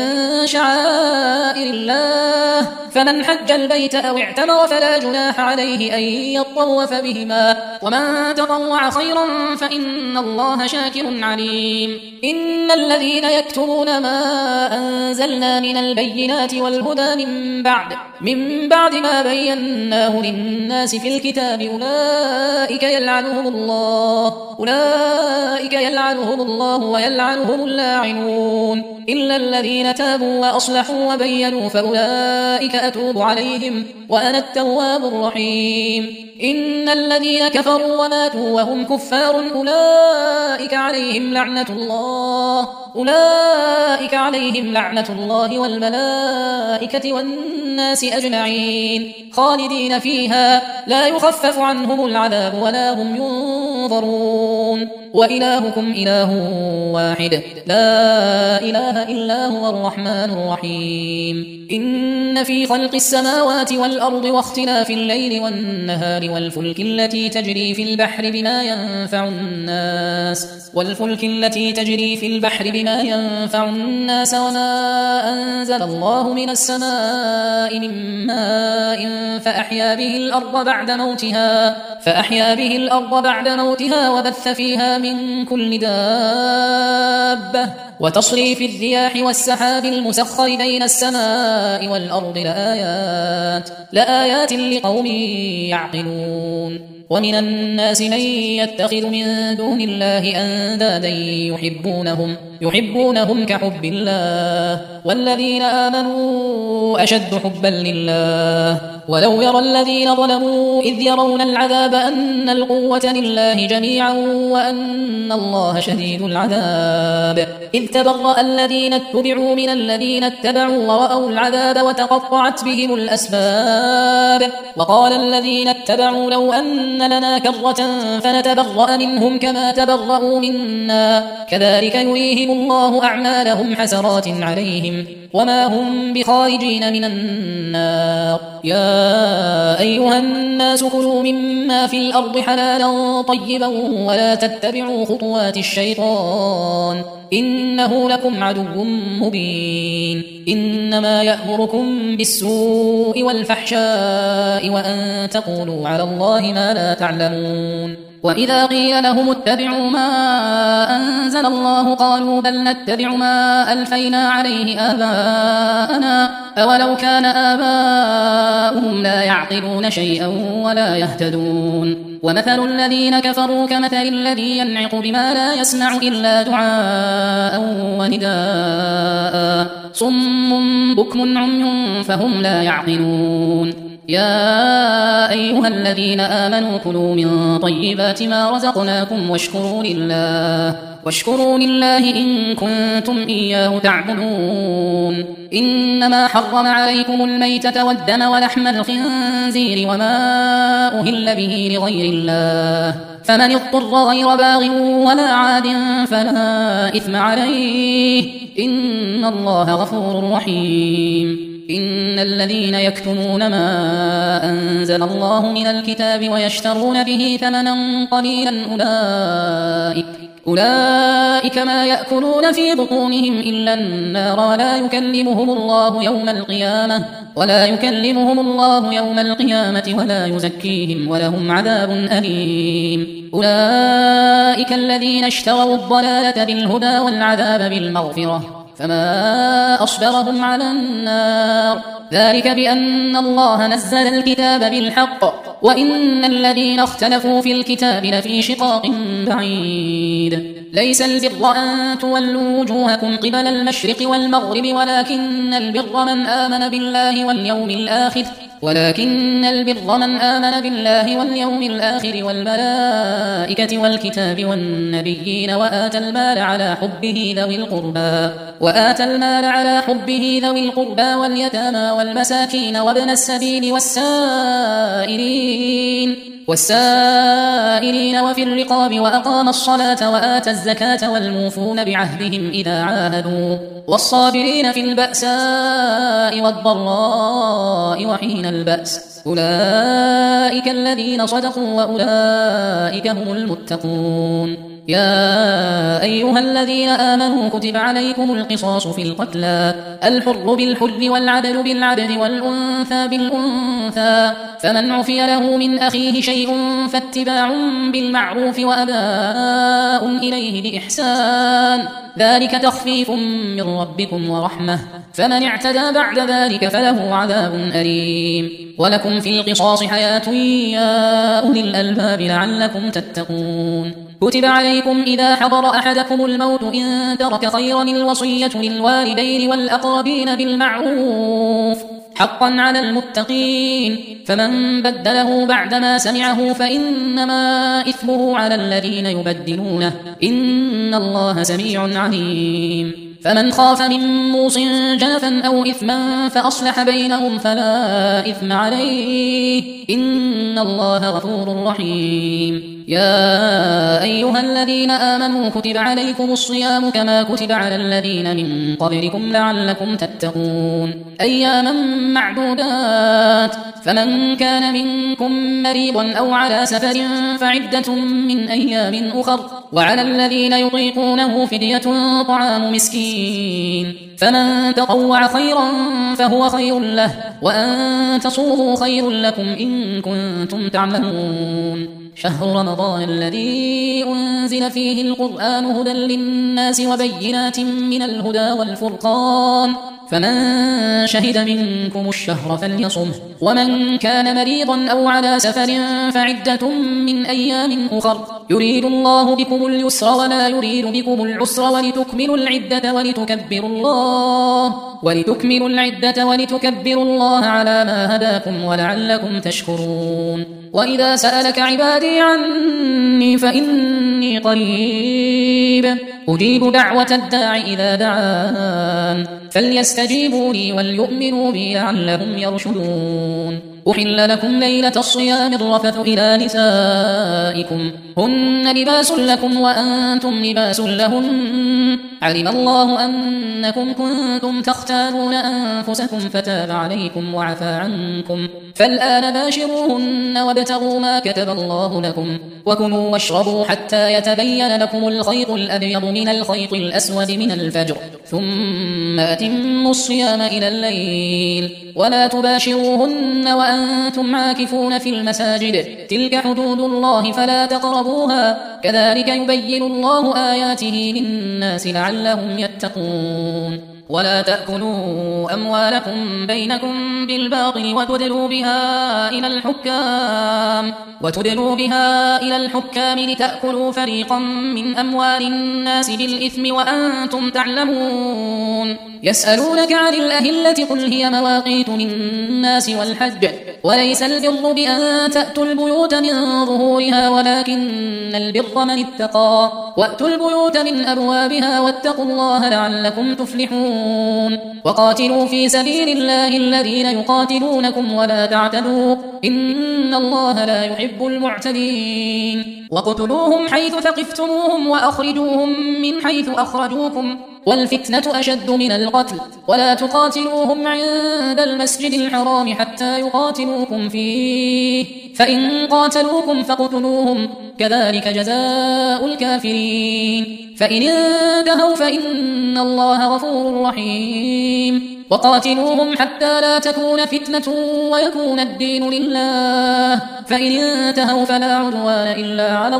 شعائر الله فمن حج البيت أو اعتمر فلا جناح عليه أن يطوف بهما ومن تطوع خيرا فإن الله شاكر عليم إن الذين يكتمون ما أنزلنا من البينات والهدى من بعد من بعد ما بيناه للناس في الكتاب أولئك يلعنهم الله أولئك يلعنهم الله ويلعنهم اللاعنون إلا الذين تابوا وأصلحوا وبينوا فأولئك أتوب عليهم وأنا التواب الرحيم إن الذين كفروا وماتوا وهم كفار أولئك عليهم لعنة الله أولئك عليهم لعنة الله والملائكة والناس أجمعين خالدين فيها لا يخفف عنهم العذاب ولا هم ينظرون وإلهكم إله واحد لا إله إلا هو الرحمن الرحيم إن في خلق السماوات والأرض واختلاف الليل والنهار والفلك التي تجري في البحر بما ينفع الناس والفلك التي تجري في البحر بما ينفع الناس وما أنزل الله من السماء من ماء فأحيا به الأرض بعد موتها فأحيا به الأرض بعد موتها وبث فيها من كل دابة وتصريف الرياح والسحاب المسخر بين السماء والأرض لآيات لآيات لقوم يعقلون ومن الناس من يتخذ من دون الله أندادا يحبونهم يحبونهم كحب الله والذين آمنوا أشد حبا لله ولو يرى الذين ظلموا إذ يرون العذاب أن القوة لله جميعا وأن الله شديد العذاب إذ تبرأ الذين اتبعوا من الذين اتبعوا ورأوا العذاب وتقطعت بهم الأسباب وقال الذين اتبعوا لو أن لنا كرة فنتبرأ منهم كما تبرأوا منا كذلك يريهم يريهم الله أعمالهم حسرات عليهم وما هم بخارجين من النار. يا أيها الناس كلوا مما في الأرض حلالا طيبا ولا تتبعوا خطوات الشيطان إنه لكم عدو مبين. إنما يأمركم بالسوء والفحشاء وأن تقولوا على الله ما لا تعلمون. وإذا قيل لهم اتبعوا ما أنزل الله قالوا بل نتبع ما ألفينا عليه آباءنا أولو كان آباؤهم لا يعقلون شيئا ولا يهتدون. ومثل الذين كفروا كمثل الذي ينعق بما لا يسمع إلا دعاء ونداء صم بكم عمي فهم لا يعقلون. يا أيها الذين آمنوا كلوا من طيبات ما رزقناكم واشكروا لله واشكروا لله إن كنتم إياه تعبدون. إنما حرم عليكم الميتة والدم ولحم الخنزير وما أهل به لغير الله فمن اضطر غير باغ ولا عاد فلا إثم عليه إن الله غفور رحيم. إن الذين يكتمون ما أنزل الله من الكتاب ويشترون به ثمنا قليلا أولئك أولئك ما يأكلون في بطونهم إلا النار ولا يكلمهم الله يوم القيامة ولا يكلمهم الله يوم القيامة ولا يزكيهم ولهم عذاب أليم. أولئك الذين اشتروا الضلالة بالهدى والعذاب بالمغفرة فما أصبرهم على النار ذلك بأن الله نزل الكتاب بالحق وإن الذين اختلفوا في الكتاب لفي شقاق بعيد. ليس البر أن تولوا وجوهكم قبل المشرق والمغرب ولكن البر من آمن بالله واليوم الآخر ولكن البر من آمن بالله واليوم الآخر والملائكة والكتاب والنبيين وآتى المال على حبه ذوي القربى وآتى المال على حبه ذوي القربى واليتامى والمساكين وابن السبيل والسائلين والسائلين وفي الرقاب وأقام الصلاة وآتى الزكاة والموفون بعهدهم إذا عاهدوا والصابرين في البأساء والضراء وحين البأس أولئك الذين صدقوا وأولئك هم المتقون. يا أيها الذين آمنوا كتب عليكم القصاص في القتلى الحر بالحر والعبد بالعبد والأنثى بالأنثى فمن عفي له من أخيه شيء فاتباع بالمعروف وأداء إليه بإحسان ذلك تخفيف من ربكم ورحمة فمن اعتدى بعد ذلك فله عذاب أليم. ولكم في القصاص حياة يا أولي الألباب لعلكم تتقون. كتب عليكم إذا حضر أحدكم الموت إن ترك خيرا الوصية للوالدين والأقربين بالمعروف حقا على المتقين فمن بدله بعدما سمعه فإنما إثمه على الذين يبدلونه إن الله سميع عليم. فمن خاف من موص جنفا أو إثما فأصلح بينهم فلا إثم عليه إن الله غفور رحيم. يا أيها الذين آمنوا كتب عليكم الصيام كما كتب على الذين من قبلكم لعلكم تتقون أياما معدودات فمن كان منكم مريضا أو على سفر فعدة من أيام أخر وعلى الذين يطيقونه فدية طعام مسكين فمن تطوع خيرا فهو خير له وأن تصوموا خير لكم إن كنتم تعلمون. شهر رمضان الذي أنزل فيه القرآن هدى للناس وبينات من الهدى والفرقان فمن شهد منكم الشهر فليصمه ومن كان مريضا أو على سفر فعدة من أيام أخر يريد الله بكم اليسر ولا يريد بكم العسر ولتكملوا العدة ولتكبروا الله ولتكملوا العدة ولتكبروا الله على ما هداكم ولعلكم تشكرون. وإذا سألك عبادي عني فإني قريب أجيب دعوة الداع إذا دعان فليستجيبوا لي وليؤمنوا بي لعلهم يرشدون. أحل لكم ليلة الصيام الرفث إلى نسائكم هن لباس لكم وأنتم لباس لهن علم الله أنكم كنتم تختارون أنفسكم فتاب عليكم وعفى عنكم فالآن باشروهن وابتغوا ما كتب الله لكم وكلوا واشربوا حتى يتبين لكم الخيط الأبيض من الخيط الأسود من الفجر ثم أتموا الصيام إلى الليل ولا تباشروهن وأنتم عاكفون في المساجد تلك حدود الله فلا تقربوها كذلك يبين الله آياته للناس لعلهم يتقون ولا تأكلوا أموالكم بينكم بالباطل وتدلوا بها إلى الحكام وتدلوا بها إلى الحكام لتأكلوا فريقا من أموال الناس بالإثم وأنتم تعلمون يسألونك عن الأهلة قل هي مواقيت للناس والحج وليس البر بأن تأتوا البيوت من ظهورها ولكن البر من اتقى وأتوا البيوت من أبوابها واتقوا الله لعلكم تفلحون وقاتلوا في سبيل الله الذين يقاتلونكم ولا تعتدوا إن الله لا يحب المعتدين واقتلوهم حيث ثقفتموهم وأخرجوهم من حيث أخرجوكم والفتنة أشد من القتل ولا تقاتلوهم عند المسجد الحرام حتى يقاتلوكم فيه فإن قاتلوكم فاقتلوهم كذلك جزاء الكافرين فإن انتهوا فإن الله غفور رحيم وقاتلوهم حتى لا تكون فتنة ويكون الدين لله فإن انتهوا فلا عدوان إلا على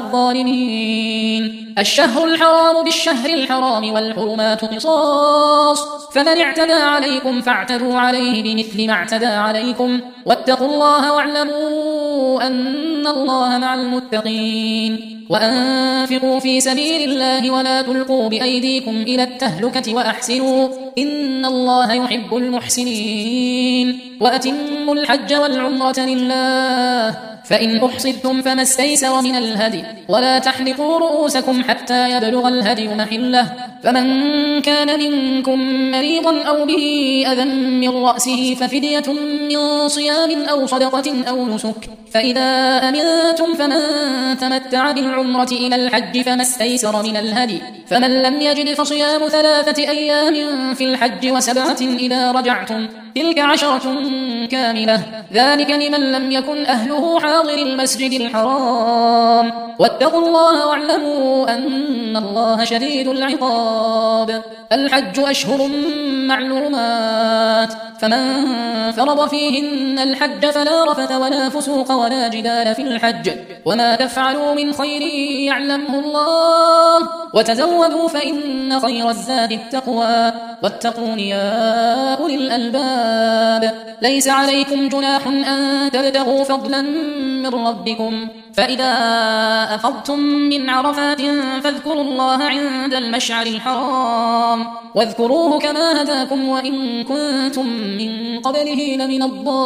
الظالمين الشهر الحرام بالشهر الحرام والحرمات قصاص فمن اعتدى عليكم فاعتدوا عليه بمثل ما اعتدى عليكم واتقوا الله واعلموا أن الله مع المتقين وأنفقوا في سبيل الله ولا تلقوا بأيديكم إلى التهلكة وأحسنوا إن الله يحب المحسنين وأتموا الحج والعمرة لله فإن أحصدتم فما استيسر من الهدي ولا تحلقوا رؤوسكم حتى يبلغ الهدي محله فمن كان منكم مريضا أو به أذى من رأسه ففدية من صيام أو صدقة أو نسك فإذا أمنتم فمن تمتع بالعمرة إلى الحج فما استيسر من الهدي فمن لم يجد فصيام ثلاثة أيام في الحج وسبعة إذا رجعتم تلك عشرة كاملة ذلك لمن لم يكن أهله حاضر المسجد الحرام واتقوا الله واعلموا أن الله شديد العقاب الحج أشهر معلومات فمن فرض فيهن الحج فلا رفث ولا فسوق ولا جدال في الحج وما تفعلوا من خير يعلمه الله وتزودوا فإن خير الزاد التقوى واتقون يا أولي الألباب ليس عليكم جناح أن تبتغوا فضلا من ربكم فإذا أفضتم من عرفات فاذكروا الله عند المشعر الحرام واذكروه كما هداكم وإن كنتم من قبله لمن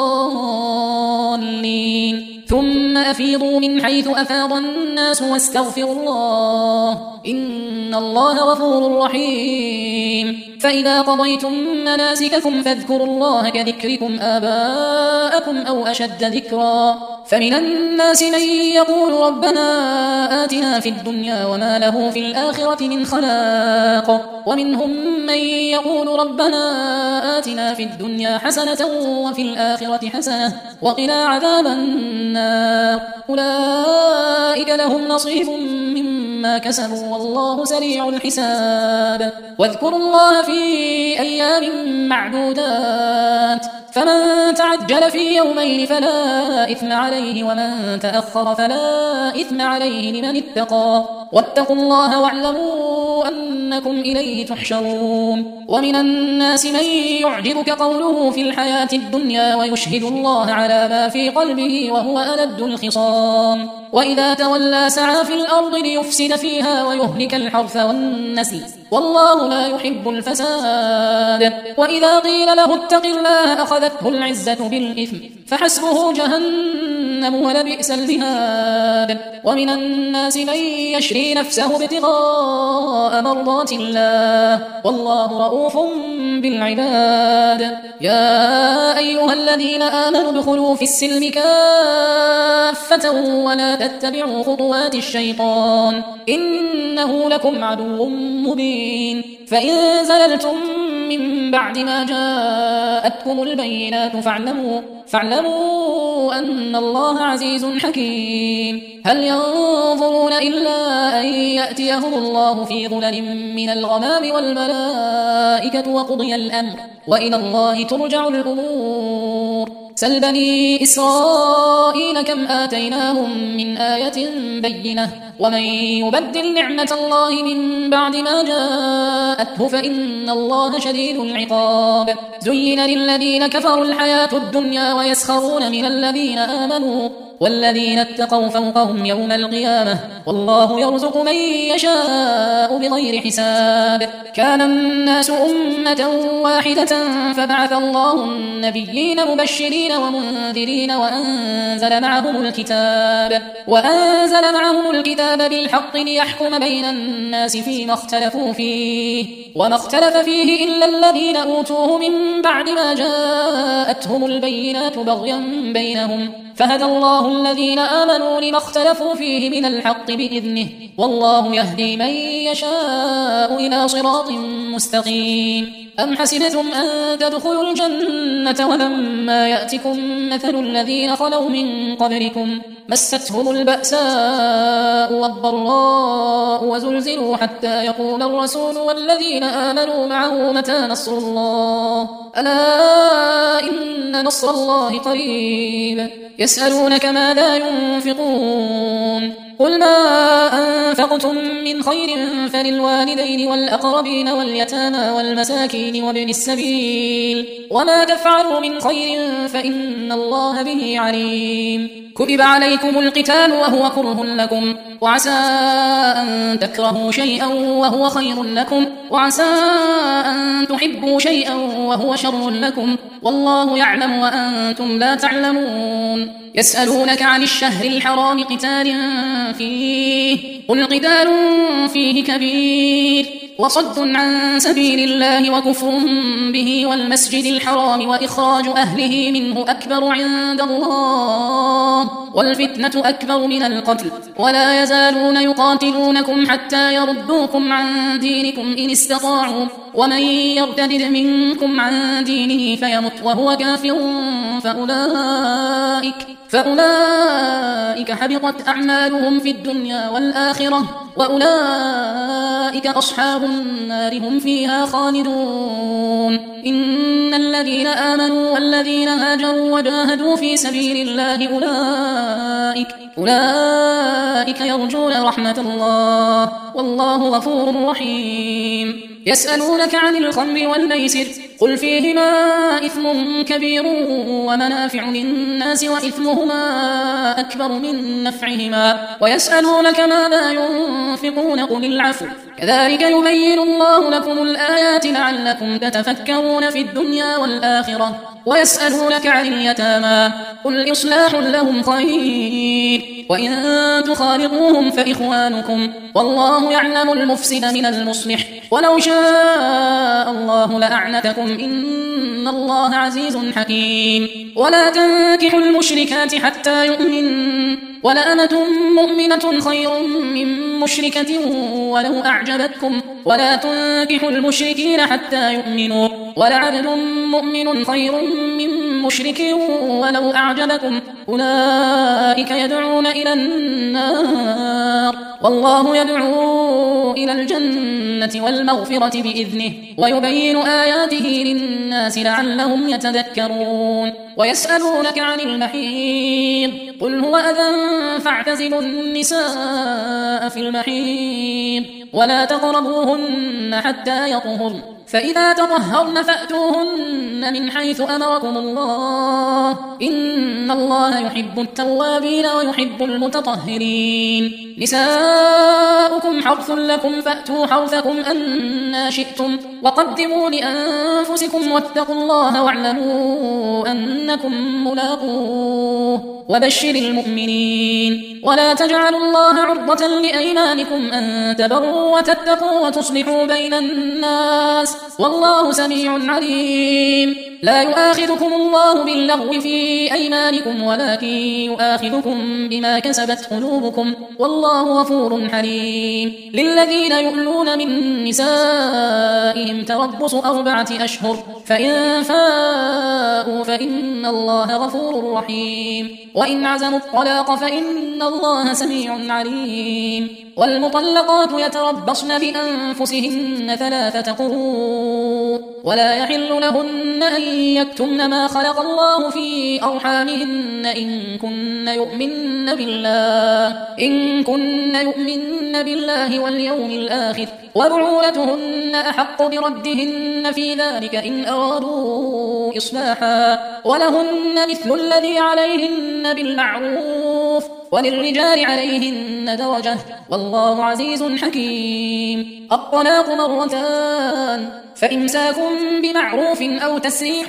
الضالين ثم أفيضوا من حيث أفاض الناس واستغفروا الله إن الله غفور رحيم فإذا قضيتم مناسككم فاذكروا الله كذكركم آباءكم أو أشد ذكرا فمن الناس من يقول ربنا آتنا في الدنيا وما له في الآخرة من خلاق ومنهم من يقول ربنا آتنا في الدنيا حسنة وفي الآخرة حسنة وقنا عذاب النار أولئك لهم نصيب مما كسبوا والله سريع الحساب واذكروا الله في أيام معدودات فمن تعجل في يومين فلا إثم عليه ومن تأخر فلا إثم عليه لمن اتقى واتقوا الله واعلموا أنكم إليه تحشرون ومن الناس من يعجبك قوله في الحياة الدنيا ويشهد الله على ما في قلبه وهو ألد الخصام وإذا تولى سعى في الأرض ليفسد فيها ويهلك الحرث والنسل والله لا يحب الفساد وإذا قيل له اتق الله أخذته العزة بالإثم فحسبه جهنم جهنم ولبئس المهاد ومن الناس من يشري نفسه ابتغاء مرضات الله والله رؤوف بالعباد يا أيها الذين آمنوا ادخلوا في السلم كافة ولا تتبعوا خطوات الشيطان إنه لكم عدو مبين فإن زللتم من بعد ما جاءتكم البينات فاعلموا فاعلموا أن الله عزيز حكيم هل ينظرون إلا أن يأتيهم الله في ظلل من الغمام والملائكة وقضي الأمر وإلى الله ترجع الأمور سل بني إسرائيل كم آتيناهم من آية بينة ومن يبدل نعمة الله من بعد ما جاءته فإن الله شديد العقاب زين للذين كفروا الحياة الدنيا ويسخرون من الذين آمنوا والذين اتقوا فوقهم يوم القيامة والله يرزق من يشاء بغير حساب كان الناس أمة واحدة فبعث الله النبيين مبشرين ومنذرين وأنزل معهم الكتاب وأنزل معهم الكتاب بالحق ليحكم بين الناس فيما اختلفوا فيه وما اختلف فيه إلا الذين أوتوه من بعد ما جاءتهم البينات بغيا بينهم فهدى الله الذين آمنوا لما اختلفوا فيه من الحق بإذنه والله يهدي من يشاء إلى صراط مستقيم أم حسبتم أن تدخلوا الجنة ولما يأتكم مثل الذين خلوا من قبلكم مستهم البأساء والضراء وزلزلوا حتى يقول الرسول والذين آمنوا معه متى نصر الله ألا إن نصر الله قريب يسألونك ماذا ينفقون قل ما أنفقتم من خير فللوالدين والأقربين واليتامى والمساكين وابن السبيل وما تفعلوا من خير فإن الله به عليم كتب عليكم القتال وهو كره لكم وعسى أن تكرهوا شيئا وهو خير لكم وعسى أن تحبوا شيئا وهو شر لكم والله يعلم وأنتم لا تعلمون يسألونك عن الشهر الحرام قتال فيه قل قتال فيه كبير وصد عن سبيل الله وكفر به والمسجد الحرام وإخراج أهله منه أكبر عند الله والفتنة أكبر من القتل ولا يزالون يقاتلونكم حتى يردوكم عن دينكم إن استطاعوا ومن يرتد منكم عن دينه فيمت وهو كافر فأولئك فأولئك حبطت أعمالهم في الدنيا والآخرة وأولئك أصحاب النار هم فيها خالدون إن الذين آمنوا والذين هاجروا وجاهدوا في سبيل الله أولئك أولئك يرجون رحمة الله والله غفور رحيم يسألونك عن الخمر والميسر قل فيهما إثم كبير ومنافع للناس وإثمهما أكبر من نفعهما ويسألونك ماذا ينفقون قل العفو كذلك يبين الله لكم الآيات لعلكم تتفكرون في الدنيا والآخرة ويسألونك عن اليتامى قل إصلاح لهم خير وإن تخالطوهم فإخوانكم والله يعلم المفسد من المصلح ولو شاء الله لأعنتكم إن الله عزيز حكيم ولا تنكحوا المشركات حتى يؤمن ولأمة مؤمنة خير من مشركة ولو أعجبتكم ولا تنكحوا المشركين حتى يؤمنوا ولعبد مؤمن خير من مشرك ولو أعجبكم أولئك يدعون إلى النار والله يدعو إلى الجنة والمغفرة بإذنه ويبين آياته للناس لعلهم يتذكرون ويسألونك عن المحيض قل هو أذى فاعتزلوا النساء في المحيض ولا تقربوهن حتى يطهرن فإذا تطهرن فأتوهن من حيث أمركم الله إن الله يحب التوابين ويحب المتطهرين نساؤكم حرث لكم فأتوا حرثكم أنا شئتم وقدموا لأنفسكم واتقوا الله واعلموا أنكم ملاقوه وبشر المؤمنين ولا تجعلوا الله عرضة لأيمانكم أن تبروا وتتقوا وتصلحوا بين الناس والله سميع عليم لا يؤاخذكم الله باللغو في أيمانكم ولكن يؤاخذكم بما كسبت قلوبكم والله غفور حليم للذين يؤلون من نسائهم تربص أربعة أشهر فإن فاءوا فإن الله غفور رحيم وإن عزموا الطلاق فإن الله سميع عليم والمطلقات يتربصن بأنفسهن ثلاثة قروء ولا يحل لهن أن يكتمن ما خلق الله في أرحامهن إن كن يؤمن بالله إن كن يؤمن بالله واليوم الآخر وبعولتهن أحق بردهن في ذلك إن أرادوا إصلاحا ولهن مثل الذي عليهن بالمعروف وللرجال عليهن درجة والله عزيز حكيم الطلاق مرتان فإمساك بمعروف أو تسريح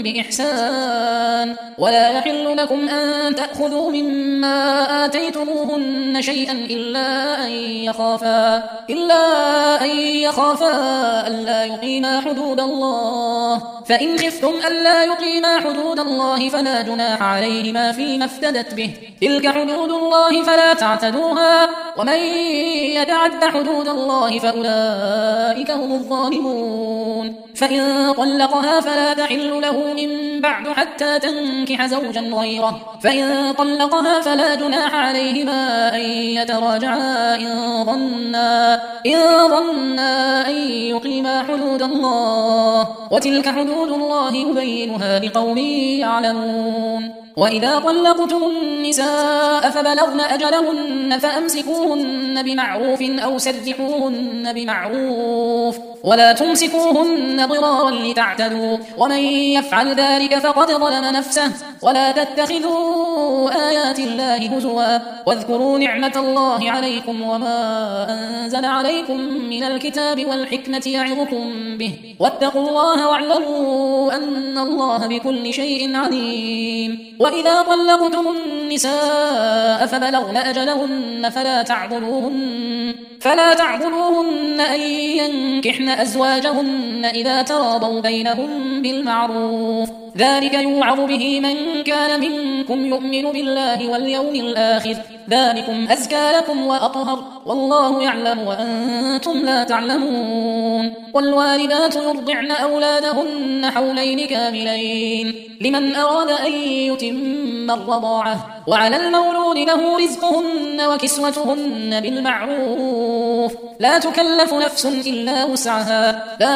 بإحسان ولا يحل لكم أن تأخذوا مما آتيتموهن شيئا إلا أن يخافا إلا أن يخافا ألا يقيما حدود الله فإن خفتم ألا يقيما حدود الله فلا جناح عليهما فيما افتدت به تلك حدود الله فلا تعتدوها ومن يتعد حدود الله فأولئك هم الظالمون فإن طلقها فلا تحل له من بعد حتى تنكح زوجا غيره فإن طلقها فلا جناح عليهما أن يتراجعا إن ظنا إن ظنا أن يقيما حدود الله وتلك حدود الله يبينها لقوم يعلمون وإذا طلقتم النساء فبلغن أجلهن فأمسكوهن بمعروف أو سرحوهن بمعروف ولا تمسكوهن ضرارا لتعتدوا ومن يفعل ذلك فقد ظلم نفسه ولا تتخذوا آيات الله هزوا واذكروا نعمة الله عليكم وما أنزل عليكم من الكتاب والحكمة يعظكم به واتقوا الله واعلموا أن الله بكل شيء عليم وإذا طلقتم النساء فبلغن أجلهن فلا تعضلوهن فلا تعضلوهن أن ينكحن أزواجهن إذا تراضوا بينهم بالمعروف ذلك يوعظ به من كان منكم يؤمن بالله واليوم الآخر ذلكم أزكى لكم وأطهر والله يعلم وأنتم لا تعلمون والوالدات يرضعن أولادهن حولين كاملين لمن أراد أن يتم الرضاعة وعلى المولود له رزقهن وكسوتهن بالمعروف لا تكلف نفس إلا وسعها لا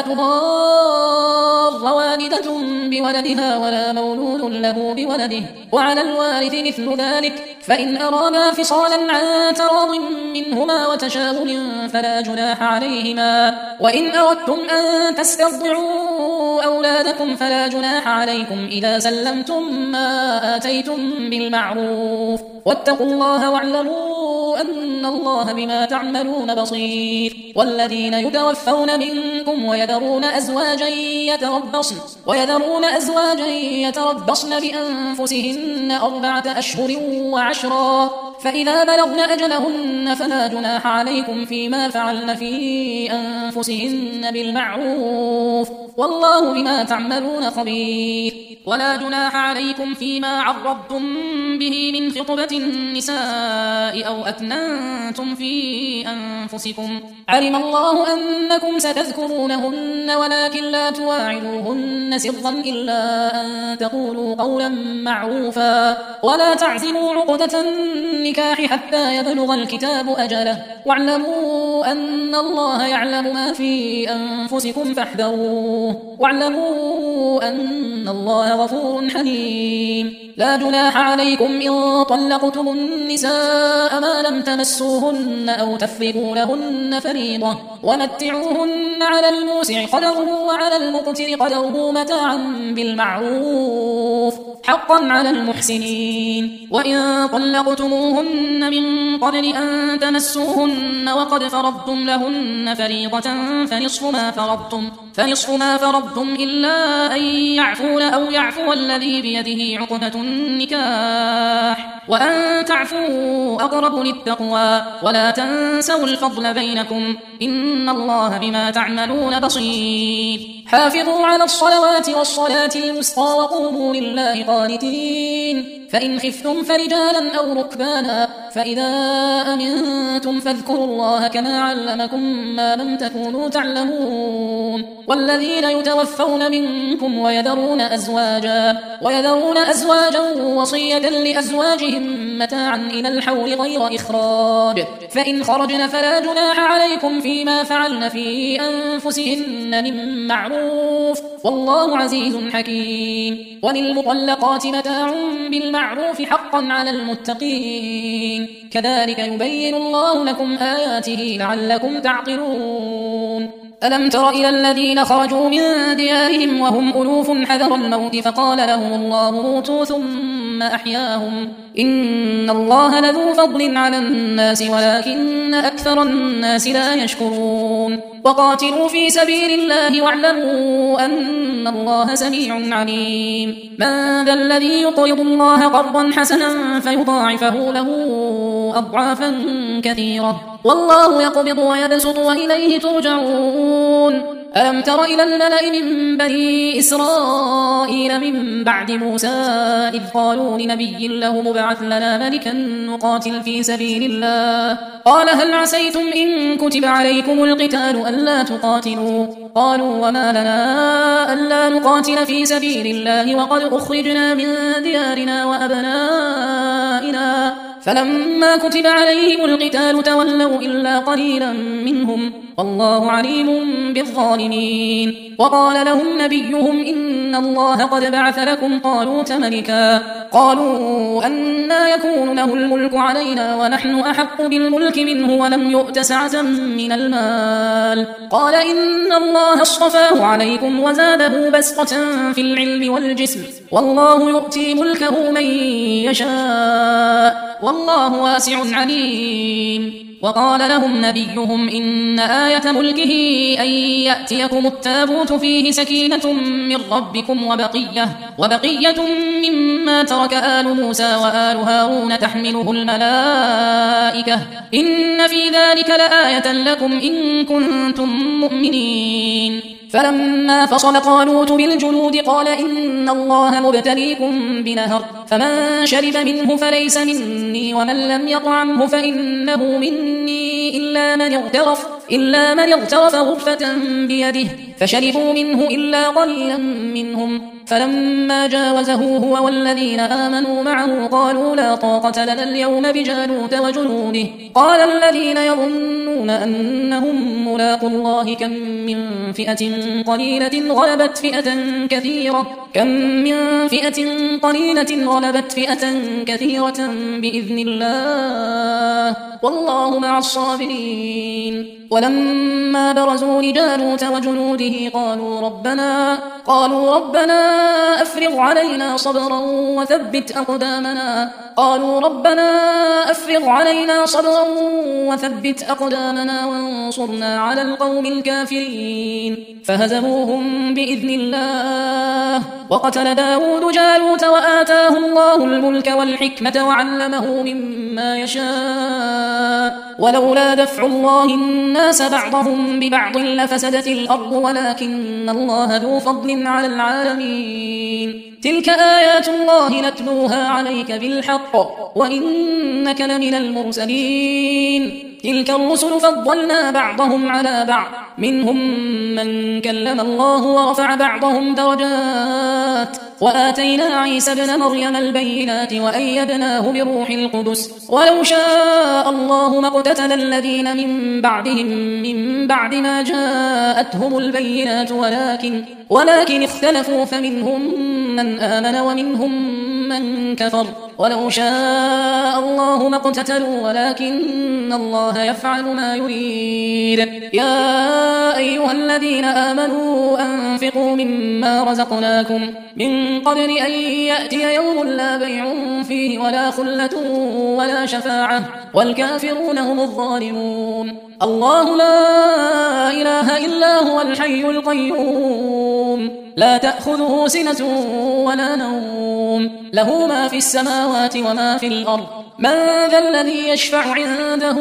تضار والدة بولدها ولا مولود له بولده وعلى الوارث مثل ذلك فإن أرادا فصالا عن تراض منهما وتشاور فلا جناح عليهما وإن أردتم أن تسترضعوا أولادكم فلا جناح عليكم إذا سلمتم ما آتيتم بالمعروف واتقوا الله واعلموا أن الله بما تعملون بصير والذين يتوفون منكم ويذرون أزواجا يتربصن ويذرون أزواجا يتربصن بأنفسهن أربعة أشهر وعشرا فإذا بلغن أجلهن فلا جناح عليكم فيما فعلن في أنفسهن بالمعروف والله بما تعملون خبير ولا جناح عليكم فيما عرضتم به من خطبة النساء أو أكننتم في أنفسكم علم الله أنكم ستذكرونهن ولكن لا تواعدوهن سرا إلا أن تقولوا قولا معروفا ولا تعزموا عقدة النكاح حتى يبلغ الكتاب أجله واعلموا أن الله يعلم ما في أنفسكم فاحذروه واعلموا أن الله غفور حليم لا جناح عليكم إن طلقتم النساء ما لم تمسوهن أو تفرضوا لهن فريضة ومتعوهن على الموسع قدره وعلى المقتر قدره متاعا بالمعروف حقا على المحسنين. وإن طلقتموهن من قبل أن تمسوهن وقد فرضتم لهن فريضة فنصف ما فرضتم فنصف ما فرضتم إلا أن يعفون أو يعفو الذي بيده عقدة النكاح وأن تعفوا أقرب للتقوى ولا تنسوا الفضل بينكم إن الله بما تعملون بصير. حافظوا على الصلوات والصلاة الوسطى وقوموا لله قانتين. فإن خفتم فرجالا أو ركبانا فإذا أمنتم فاذكروا الله كما علمكم ما لم تكونوا تعلمون. والذين يتوفون منكم ويذرون أزواجا ويذرون أزواجا وصية لأزواجهم متاعا إلى الحول غير إخراج فإن خرجن فلا جناح عليكم فيما فعلن في أنفسهن من معروف والله عزيز حكيم. وللمطلقات متاع بالمعروف حقا على المتقين كذلك يبين الله لكم آياته لعلكم تعقلون. ألم تر إلى الذين خرجوا من ديارهم وهم ألوف حذر الموت فقال لهم الله موتوا ثم أحياهم إن الله لذو فضل على الناس ولكن أكثر الناس لا يشكرون. وقاتلوا في سبيل الله واعلموا أن الله سميع عليم. من ذا الذي يقرض الله قرضا حسنا فيضاعفه له أضعافا كثيرة والله يقبض ويبسط وإليه ترجعون. ألم تر إلى الملأ من بني إسرائيل من بعد موسى إذ قالوا لنبي له مبعث لنا ملكا نقاتل في سبيل الله قال هل عسيتم إن كتب عليكم القتال ألا تقاتلوا قالوا وما لنا ألا نقاتل في سبيل الله وقد أخرجنا من ديارنا وأبنائنا فلما كتب عليهم القتال تولوا إلا قليلا منهم والله عليم بالظالمين. وقال لهم نبيهم إن الله قد بعث لكم طالوت ملكا قالوا أنى يكون له الملك علينا ونحن أحق بالملك منه ولم يؤت سعة من المال قال إن الله اصطفاه عليكم وزاده بسطة في العلم والجسم والله يؤتي ملكه من يشاء والله واسع عليم. وقال لهم نبيهم إن آية ملكه أن يأتيكم التابوت فيه سكينة من ربكم وبقية, وبقية مما ترك آل موسى وآل هارون تحمله الملائكة إن في ذلك لآية لكم إن كنتم مؤمنين. فلما فصل طالوت بالجنود قال إن الله مبتليكم بنهر فمن شرب منه فليس مني ومن لم يطعمه فإنه مني إلا من اغترف إلا من اغترف غرفة بيده فشربوا منه إلا قليلا منهم فلما جاوزه هو والذين آمنوا معه قالوا لا طاقة لنا اليوم بجالوت وجنوده قال الذين يظنون أنهم ملاقوا الله كم من فئة قليلة غلبت فئة كثيرة كم من فئة قليلة غلبت فئة كثيرة بإذن الله والله مع الصابرين. ولما برزوا لجالوت وجنوده قالوا ربنا قالوا ربنا أفرغ علينا صبرا وثبت أقدامنا قالوا ربنا أفرغ علينا صبرا وثبت أقدامنا وانصرنا على القوم الكافرين فهزموهم بإذن الله. وقتل داود جالوت وآتاه الله الملك والحكمة وعلمه مما يشاء ولولا دفع الله الناس بعضهم ببعض لفسدت الأرض ولكن الله ذو فضل على العالمين. تلك آيات الله نتلوها عليك بالحق وإنك لمن المرسلين. تلك الرسل فضلنا بعضهم على بعض منهم من كلم الله ورفع بعضهم درجات وآتينا عيسى ابن مريم البينات وأيدناه بروح القدس ولو شاء الله ما اقتتل الذين من بعدهم من بعد ما جاءتهم البينات ولكن, ولكن اختلفوا فمنهم من آمن ومنهم من كفر ولو شاء الله ما اقتتلوا ولكن الله يفعل ما يريد. يا أيها الذين آمنوا أنفقوا مما رزقناكم من قبل أن يأتي يوم لا بيع فيه ولا خلة ولا شفاعة والكافرون هم الظالمون. الله لا إله إلا هو الحي القيوم لا تأخذه سنة ولا نوم له ما في السماوات وما في الأرض من ذا الذي يشفع عنده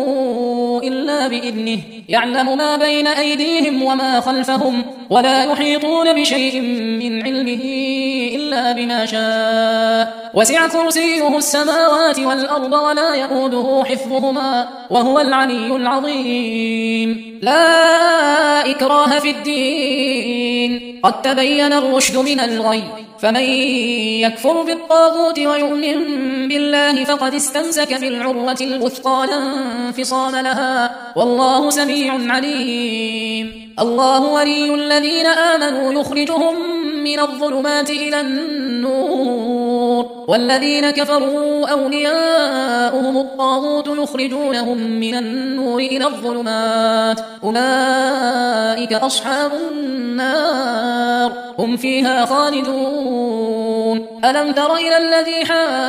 إلا بإذنه يعلم ما بين أيديهم وما خلفهم ولا يحيطون بشيء من علمه إلا بما شاء وسع كرسيه السماوات والأرض ولا يؤوده حفظهما وهو العلي العظيم. لا إكراه في الدين قد تبين الرشد من الغي فمن يكفر بالطاغوت ويؤمن بالله فقد استمسك بالعروة الوثقى لا انفصام لها والله سميع عليم. الله ولي الذين آمنوا يخرجهم من الظلمات إلى النور والذين كفروا أولياؤهم الطاغوت يخرجونهم من النور إلى الظلمات أولئك أصحاب النار هم فيها خالدون. ألم تر إلى الذي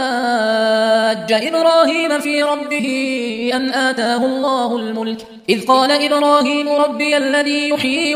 حاج إبراهيم في ربه أن آتاه الله الملك إذ قال إبراهيم ربي الذي يحيي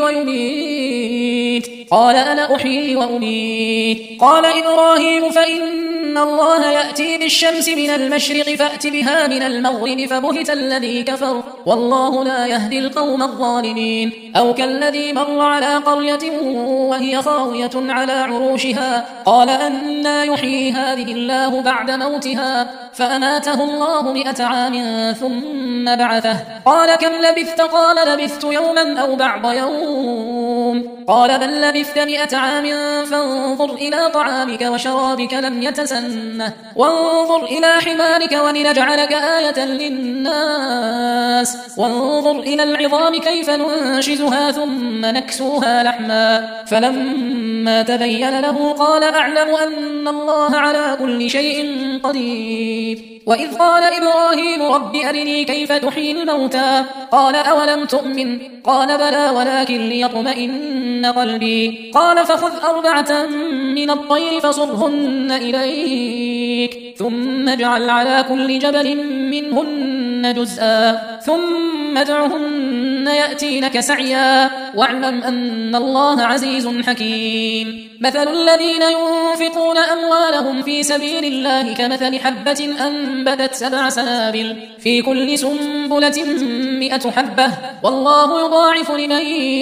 ويميت قال أنا أحيي وأميت قال إبراهيم فإن الله يأتي بالشمس من المشرق فأت بها من المغرب فبهت الذي كفر والله لا يهدي القوم الظالمين. أو كالذي مر على قرية وهي خاوية على عروشها قال أنى يحيي هذه الله بعد موتها فأماته الله مئة عام ثم بعثه قال كم لبثت قال لبثت يوما أو بعض يوم قال بل لبثت مئة عام فانظر إلى طعامك وشرابك لم يتسنه وانظر إلى حمارك ولنجعلك آية للناس وانظر إلى العظام كيف ننشزها ثم نكسوها لحما فلما تبين له قال أعلم أن الله على كل شيء قدير. وإذ قال إبراهيم رب أرني كيف تحيي الموتى قال أولم تؤمن قال بلى ولكن ليطمئن قلبي قال فخذ أربعة من الطير فصرهن إليك ثم اجعل على كل جبل منهن جزءا ثم ادعهن يأتينك سعيا واعلم أن الله عزيز حكيم. مثل الذين ينفقون أموالهم في سبيل الله كمثل حبة أنبتت سبع سنابل في كل سنبلة مئة حبة والله يضاعف لمن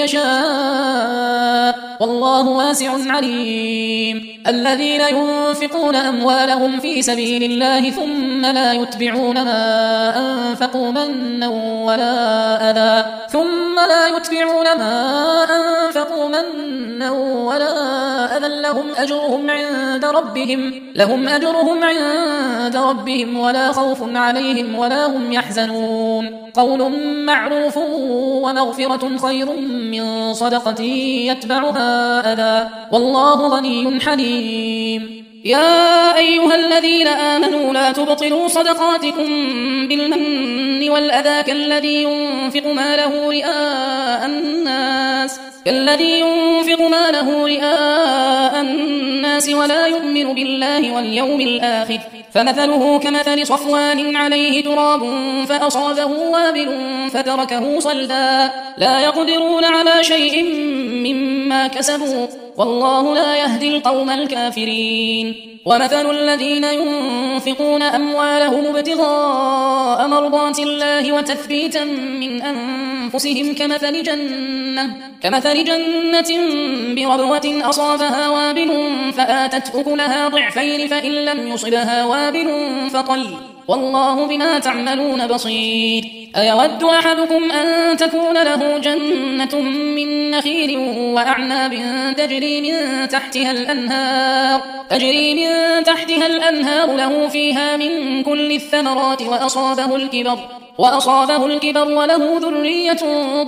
يشاء والله واسع عليم. الذين ينفقون أموالهم في سبيل الله ثم لا يتبعون ما أنفقوا منا ولا أذى ثم لا يتبعون ما أنفقوا منا ولا أذى لهم أجرهم عند ربهم لهم أجرهم عند ربهم ولا خوف عليهم ولا هم يحزنون. قول معروف ومغفرة خير من صدقة يتبعها أذى والله غني حليم. يا أيها الذين آمنوا لا تبطلوا صدقاتكم بالمن والأذى كالذي ينفق ماله رئاء الناس كالذي ينفق ماله رئاء الناس ولا يؤمن بالله واليوم الآخر فمثله كمثل صفوان عليه تراب فأصابه وابل فتركه صلدا لا يقدرون على شيء مما كسبوا والله لا يهدي القوم الكافرين. ومثل الذين ينفقون أموالهم ابتغاء مرضات الله وتثبيتا من أنفسهم كمثل جنة كمثل جنة بربوة أصابها وابل فآتت أكلها ضعفين فإن لم يصبها وابل فطل والله بما تعملون بصير. أيود أحدكم أن تكون له جنة من نخيل وأعناب تجري من تحتها الأنهار تجري من تحتها الأنهار له فيها من كل الثمرات وأصابه الكبر وأصابه الكبر وله ذرية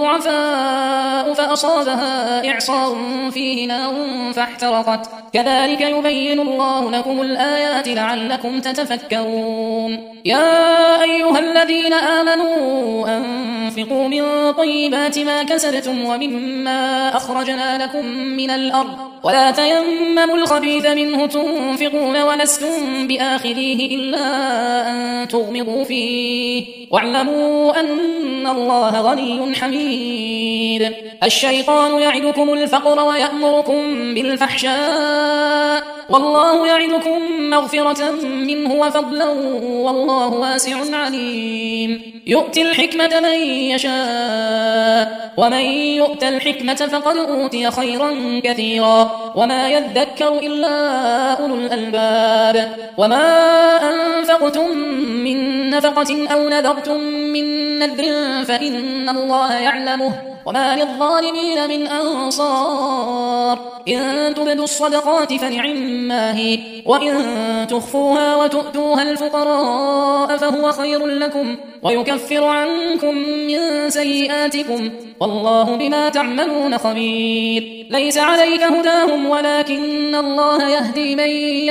ضعفاء فأصابها إعصار فيه نار فاحترقت كذلك يبين الله لكم الآيات لعلكم تتفكرون يا أيها الذين آمنوا أنفقوا من طيبات ما كسبتم ومما أخرجنا لكم من الأرض ولا تيمموا الخبيث منه تنفقون ولستم بآخذيه إلا أن تغمضوا فيه واعلموا أن الله غني حميد الشيطان يعدكم الفقر ويأمركم بالفحشاء والله يعدكم مغفرة منه وفضلا والله واسع عليم يؤتي الحكمة من يشاء ومن يؤت الحكمة فقد أوتي خيرا كثيرا وما يذكر إلا أولو الألباب وما أنفقتم من نفقة أو نذرتم من نذر فإن الله يعلمه وما للظالمين من أنصار إن تبدوا الصدقات فنعما هي وإن تخفوها وتؤتوها الفقراء فهو خير لكم ويكفر عنكم من سيئاتكم والله بما تعملون خبير ليس عليك هداهم ولكن الله يهدي من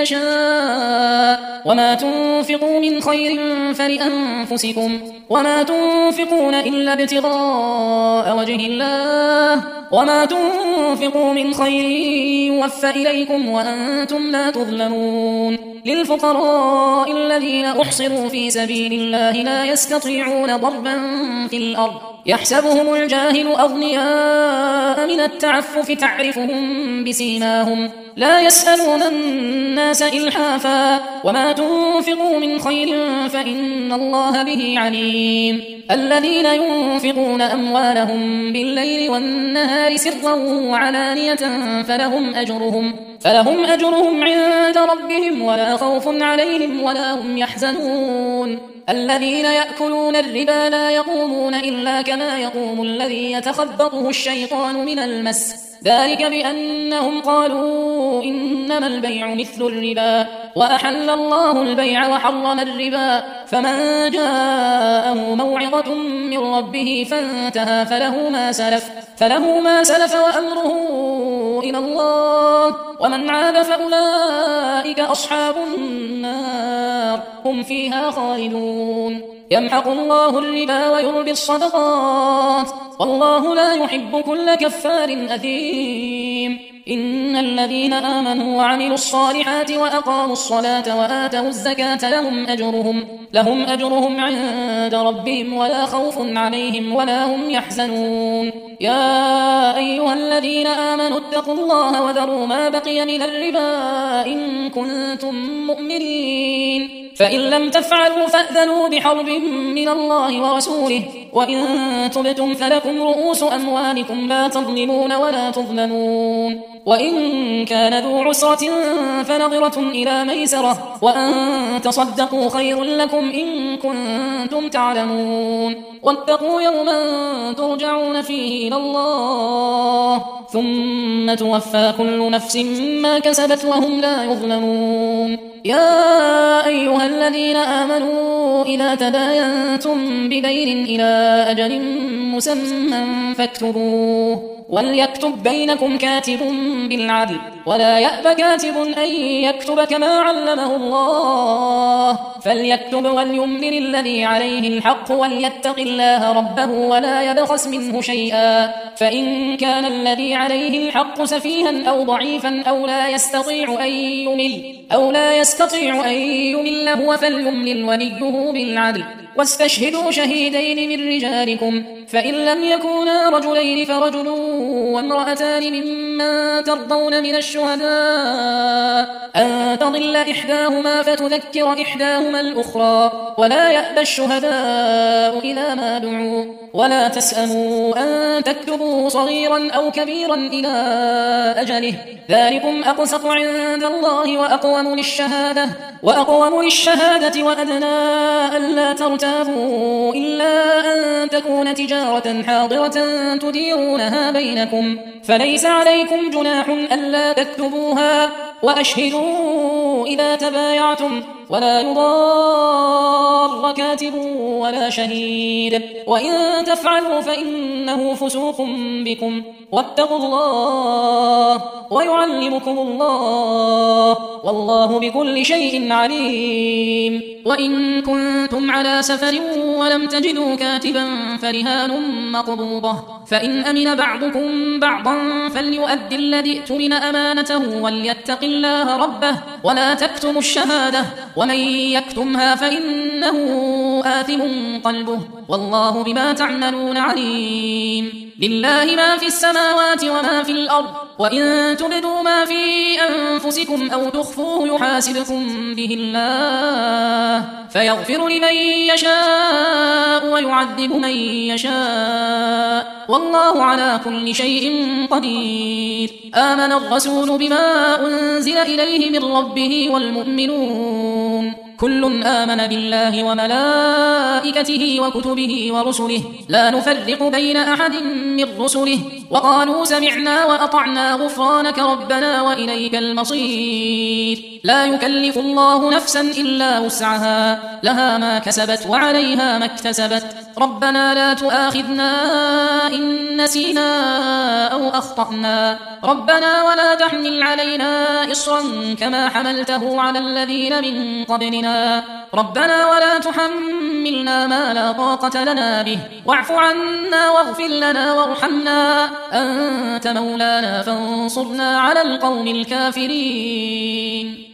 يشاء وما تنفقوا من خير فلأنفسكم وما تنفقون إلا ابتغاء وجه الله وما تنفقوا من خير يوفى إليكم وأنتم لا تظلمون للفقراء الذين أحصروا في سبيل الله لا يستطيعون ضربا في الأرض يحسبهم الجاهل أغنياء من التعفف تعرفهم بسيماهم لا يسألون الناس إلحافا وما تنفقوا من خير فإن الله به عليم الذين ينفقون أموالهم بالليل والنهار سرا وعلانية فلهم أجرهم فلهم أجرهم عند ربهم ولا خوف عليهم ولا هم يحزنون الذين يأكلون الربا لا يقومون إلا كما يقوم الذي يتخبطه الشيطان من المس ذلك بأنهم قالوا إنما البيع مثل الربا وأحل الله البيع وحرم الربا فمن جاءه موعظة من ربه فانتهى فله ما سلف فله ما سلف وأمره إلى الله ومن عاد فأولئك أصحاب النار هم فيها خالدون يمحق الله الربا ويربي الصدقات والله لا يحب كل كفار أثيم إن الذين آمنوا وعملوا الصالحات وأقاموا الصلاة وآتوا الزكاة لهم أجرهم لهم أجرهم عند ربهم ولا خوف عليهم ولا هم يحزنون يا أيها الذين آمنوا اتقوا الله وذروا ما بقي من الربا إن كنتم مؤمنين فإن لم تفعلوا فأذنوا بحرب من الله ورسوله وإن تبتم فلكم رؤوس أموالكم لا تظلمون ولا تظلمون وإن كان ذو عسرة فنظرة إلى ميسرة وأن تصدقوا خير لكم إن كنتم تعلمون واتقوا يوما ترجعون فيه إلى الله ثم توفى كل نفس ما كسبت وهم لا يظلمون يا أيها الذين آمنوا إذا تداينتم بدين إلى أجل مسمى فاكتبوه وليكتب بينكم كاتب بالعدل ولا يأب كاتب أن يكتب كما علمه الله فليكتب وليملل الذي عليه الحق وليتق الله ربه ولا يبخس منه شيئا فإن كان الذي عليه الحق سفيها أو ضعيفا أو لا يستطيع أن يمل أو لا يستطيع أن يمل هو فليملل وليه بالعدل واستشهدوا شهيدين من رجالكم فإن لم يكونا رجلين فرجل وامرأتان ممن ترضون من الشهداء أن تضل إحداهما فتذكر إحداهما الأخرى ولا يأبى الشهداء إذا ما دعوا ولا تسأموا أن تكتبوه صغيرا أو كبيرا إلى أجله ذلكم أقسط عند الله وأقوم للشهادة وأقوم للشهادة وأدنى ألا ترتابوا إلا أن تكون تجارة حاضرة تديرونها بينكم فليس عليكم جناح ألا تكتبوها وأشهدوا إذا تبايعتم ولا يضار مر كاتب ولا شهيد، وإن تفعلوا فإنه فسوق بكم، واتقوا الله ويعلمكم الله، والله بكل شيء عليم. وإن كنتم على سفر ولم تجدوا كاتبا فرهان مقبوضة، فإن أمن بعضكم بعضا فليؤد الذي اؤتمن أمانته وليتق الله ربه ولا تكتموا الشهادة، ومن يكتمها فإنه آثم قلبه، والله بما تعملون عليم. لله ما في السماوات وما في الأرض، وإن تبدوا ما في أنفسكم أو تخفوه يحاسبكم به الله، فيغفر لمن يشاء ويعذب من يشاء، والله على كل شيء قدير. آمن الرسول بما أنزل إليه من ربه والمؤمنون كل آمن بالله وملائكته وكتبه ورسله لا نفرق بين أحد من رسله، وقالوا سمعنا وأطعنا غفرانك ربنا وإليك المصير. لا يكلف الله نفسا إلا وسعها، لها ما كسبت وعليها ما اكتسبت، ربنا لا تؤاخذنا إن نسينا أو أخطأنا، ربنا ولا تحمل علينا إصرا كما حملته على الذين من قبلنا، ربنا ولا تحملنا ما لا طاقة لنا به، واعف عنا واغفر لنا وارحمنا، أنت مولانا فانصرنا على القوم الكافرين.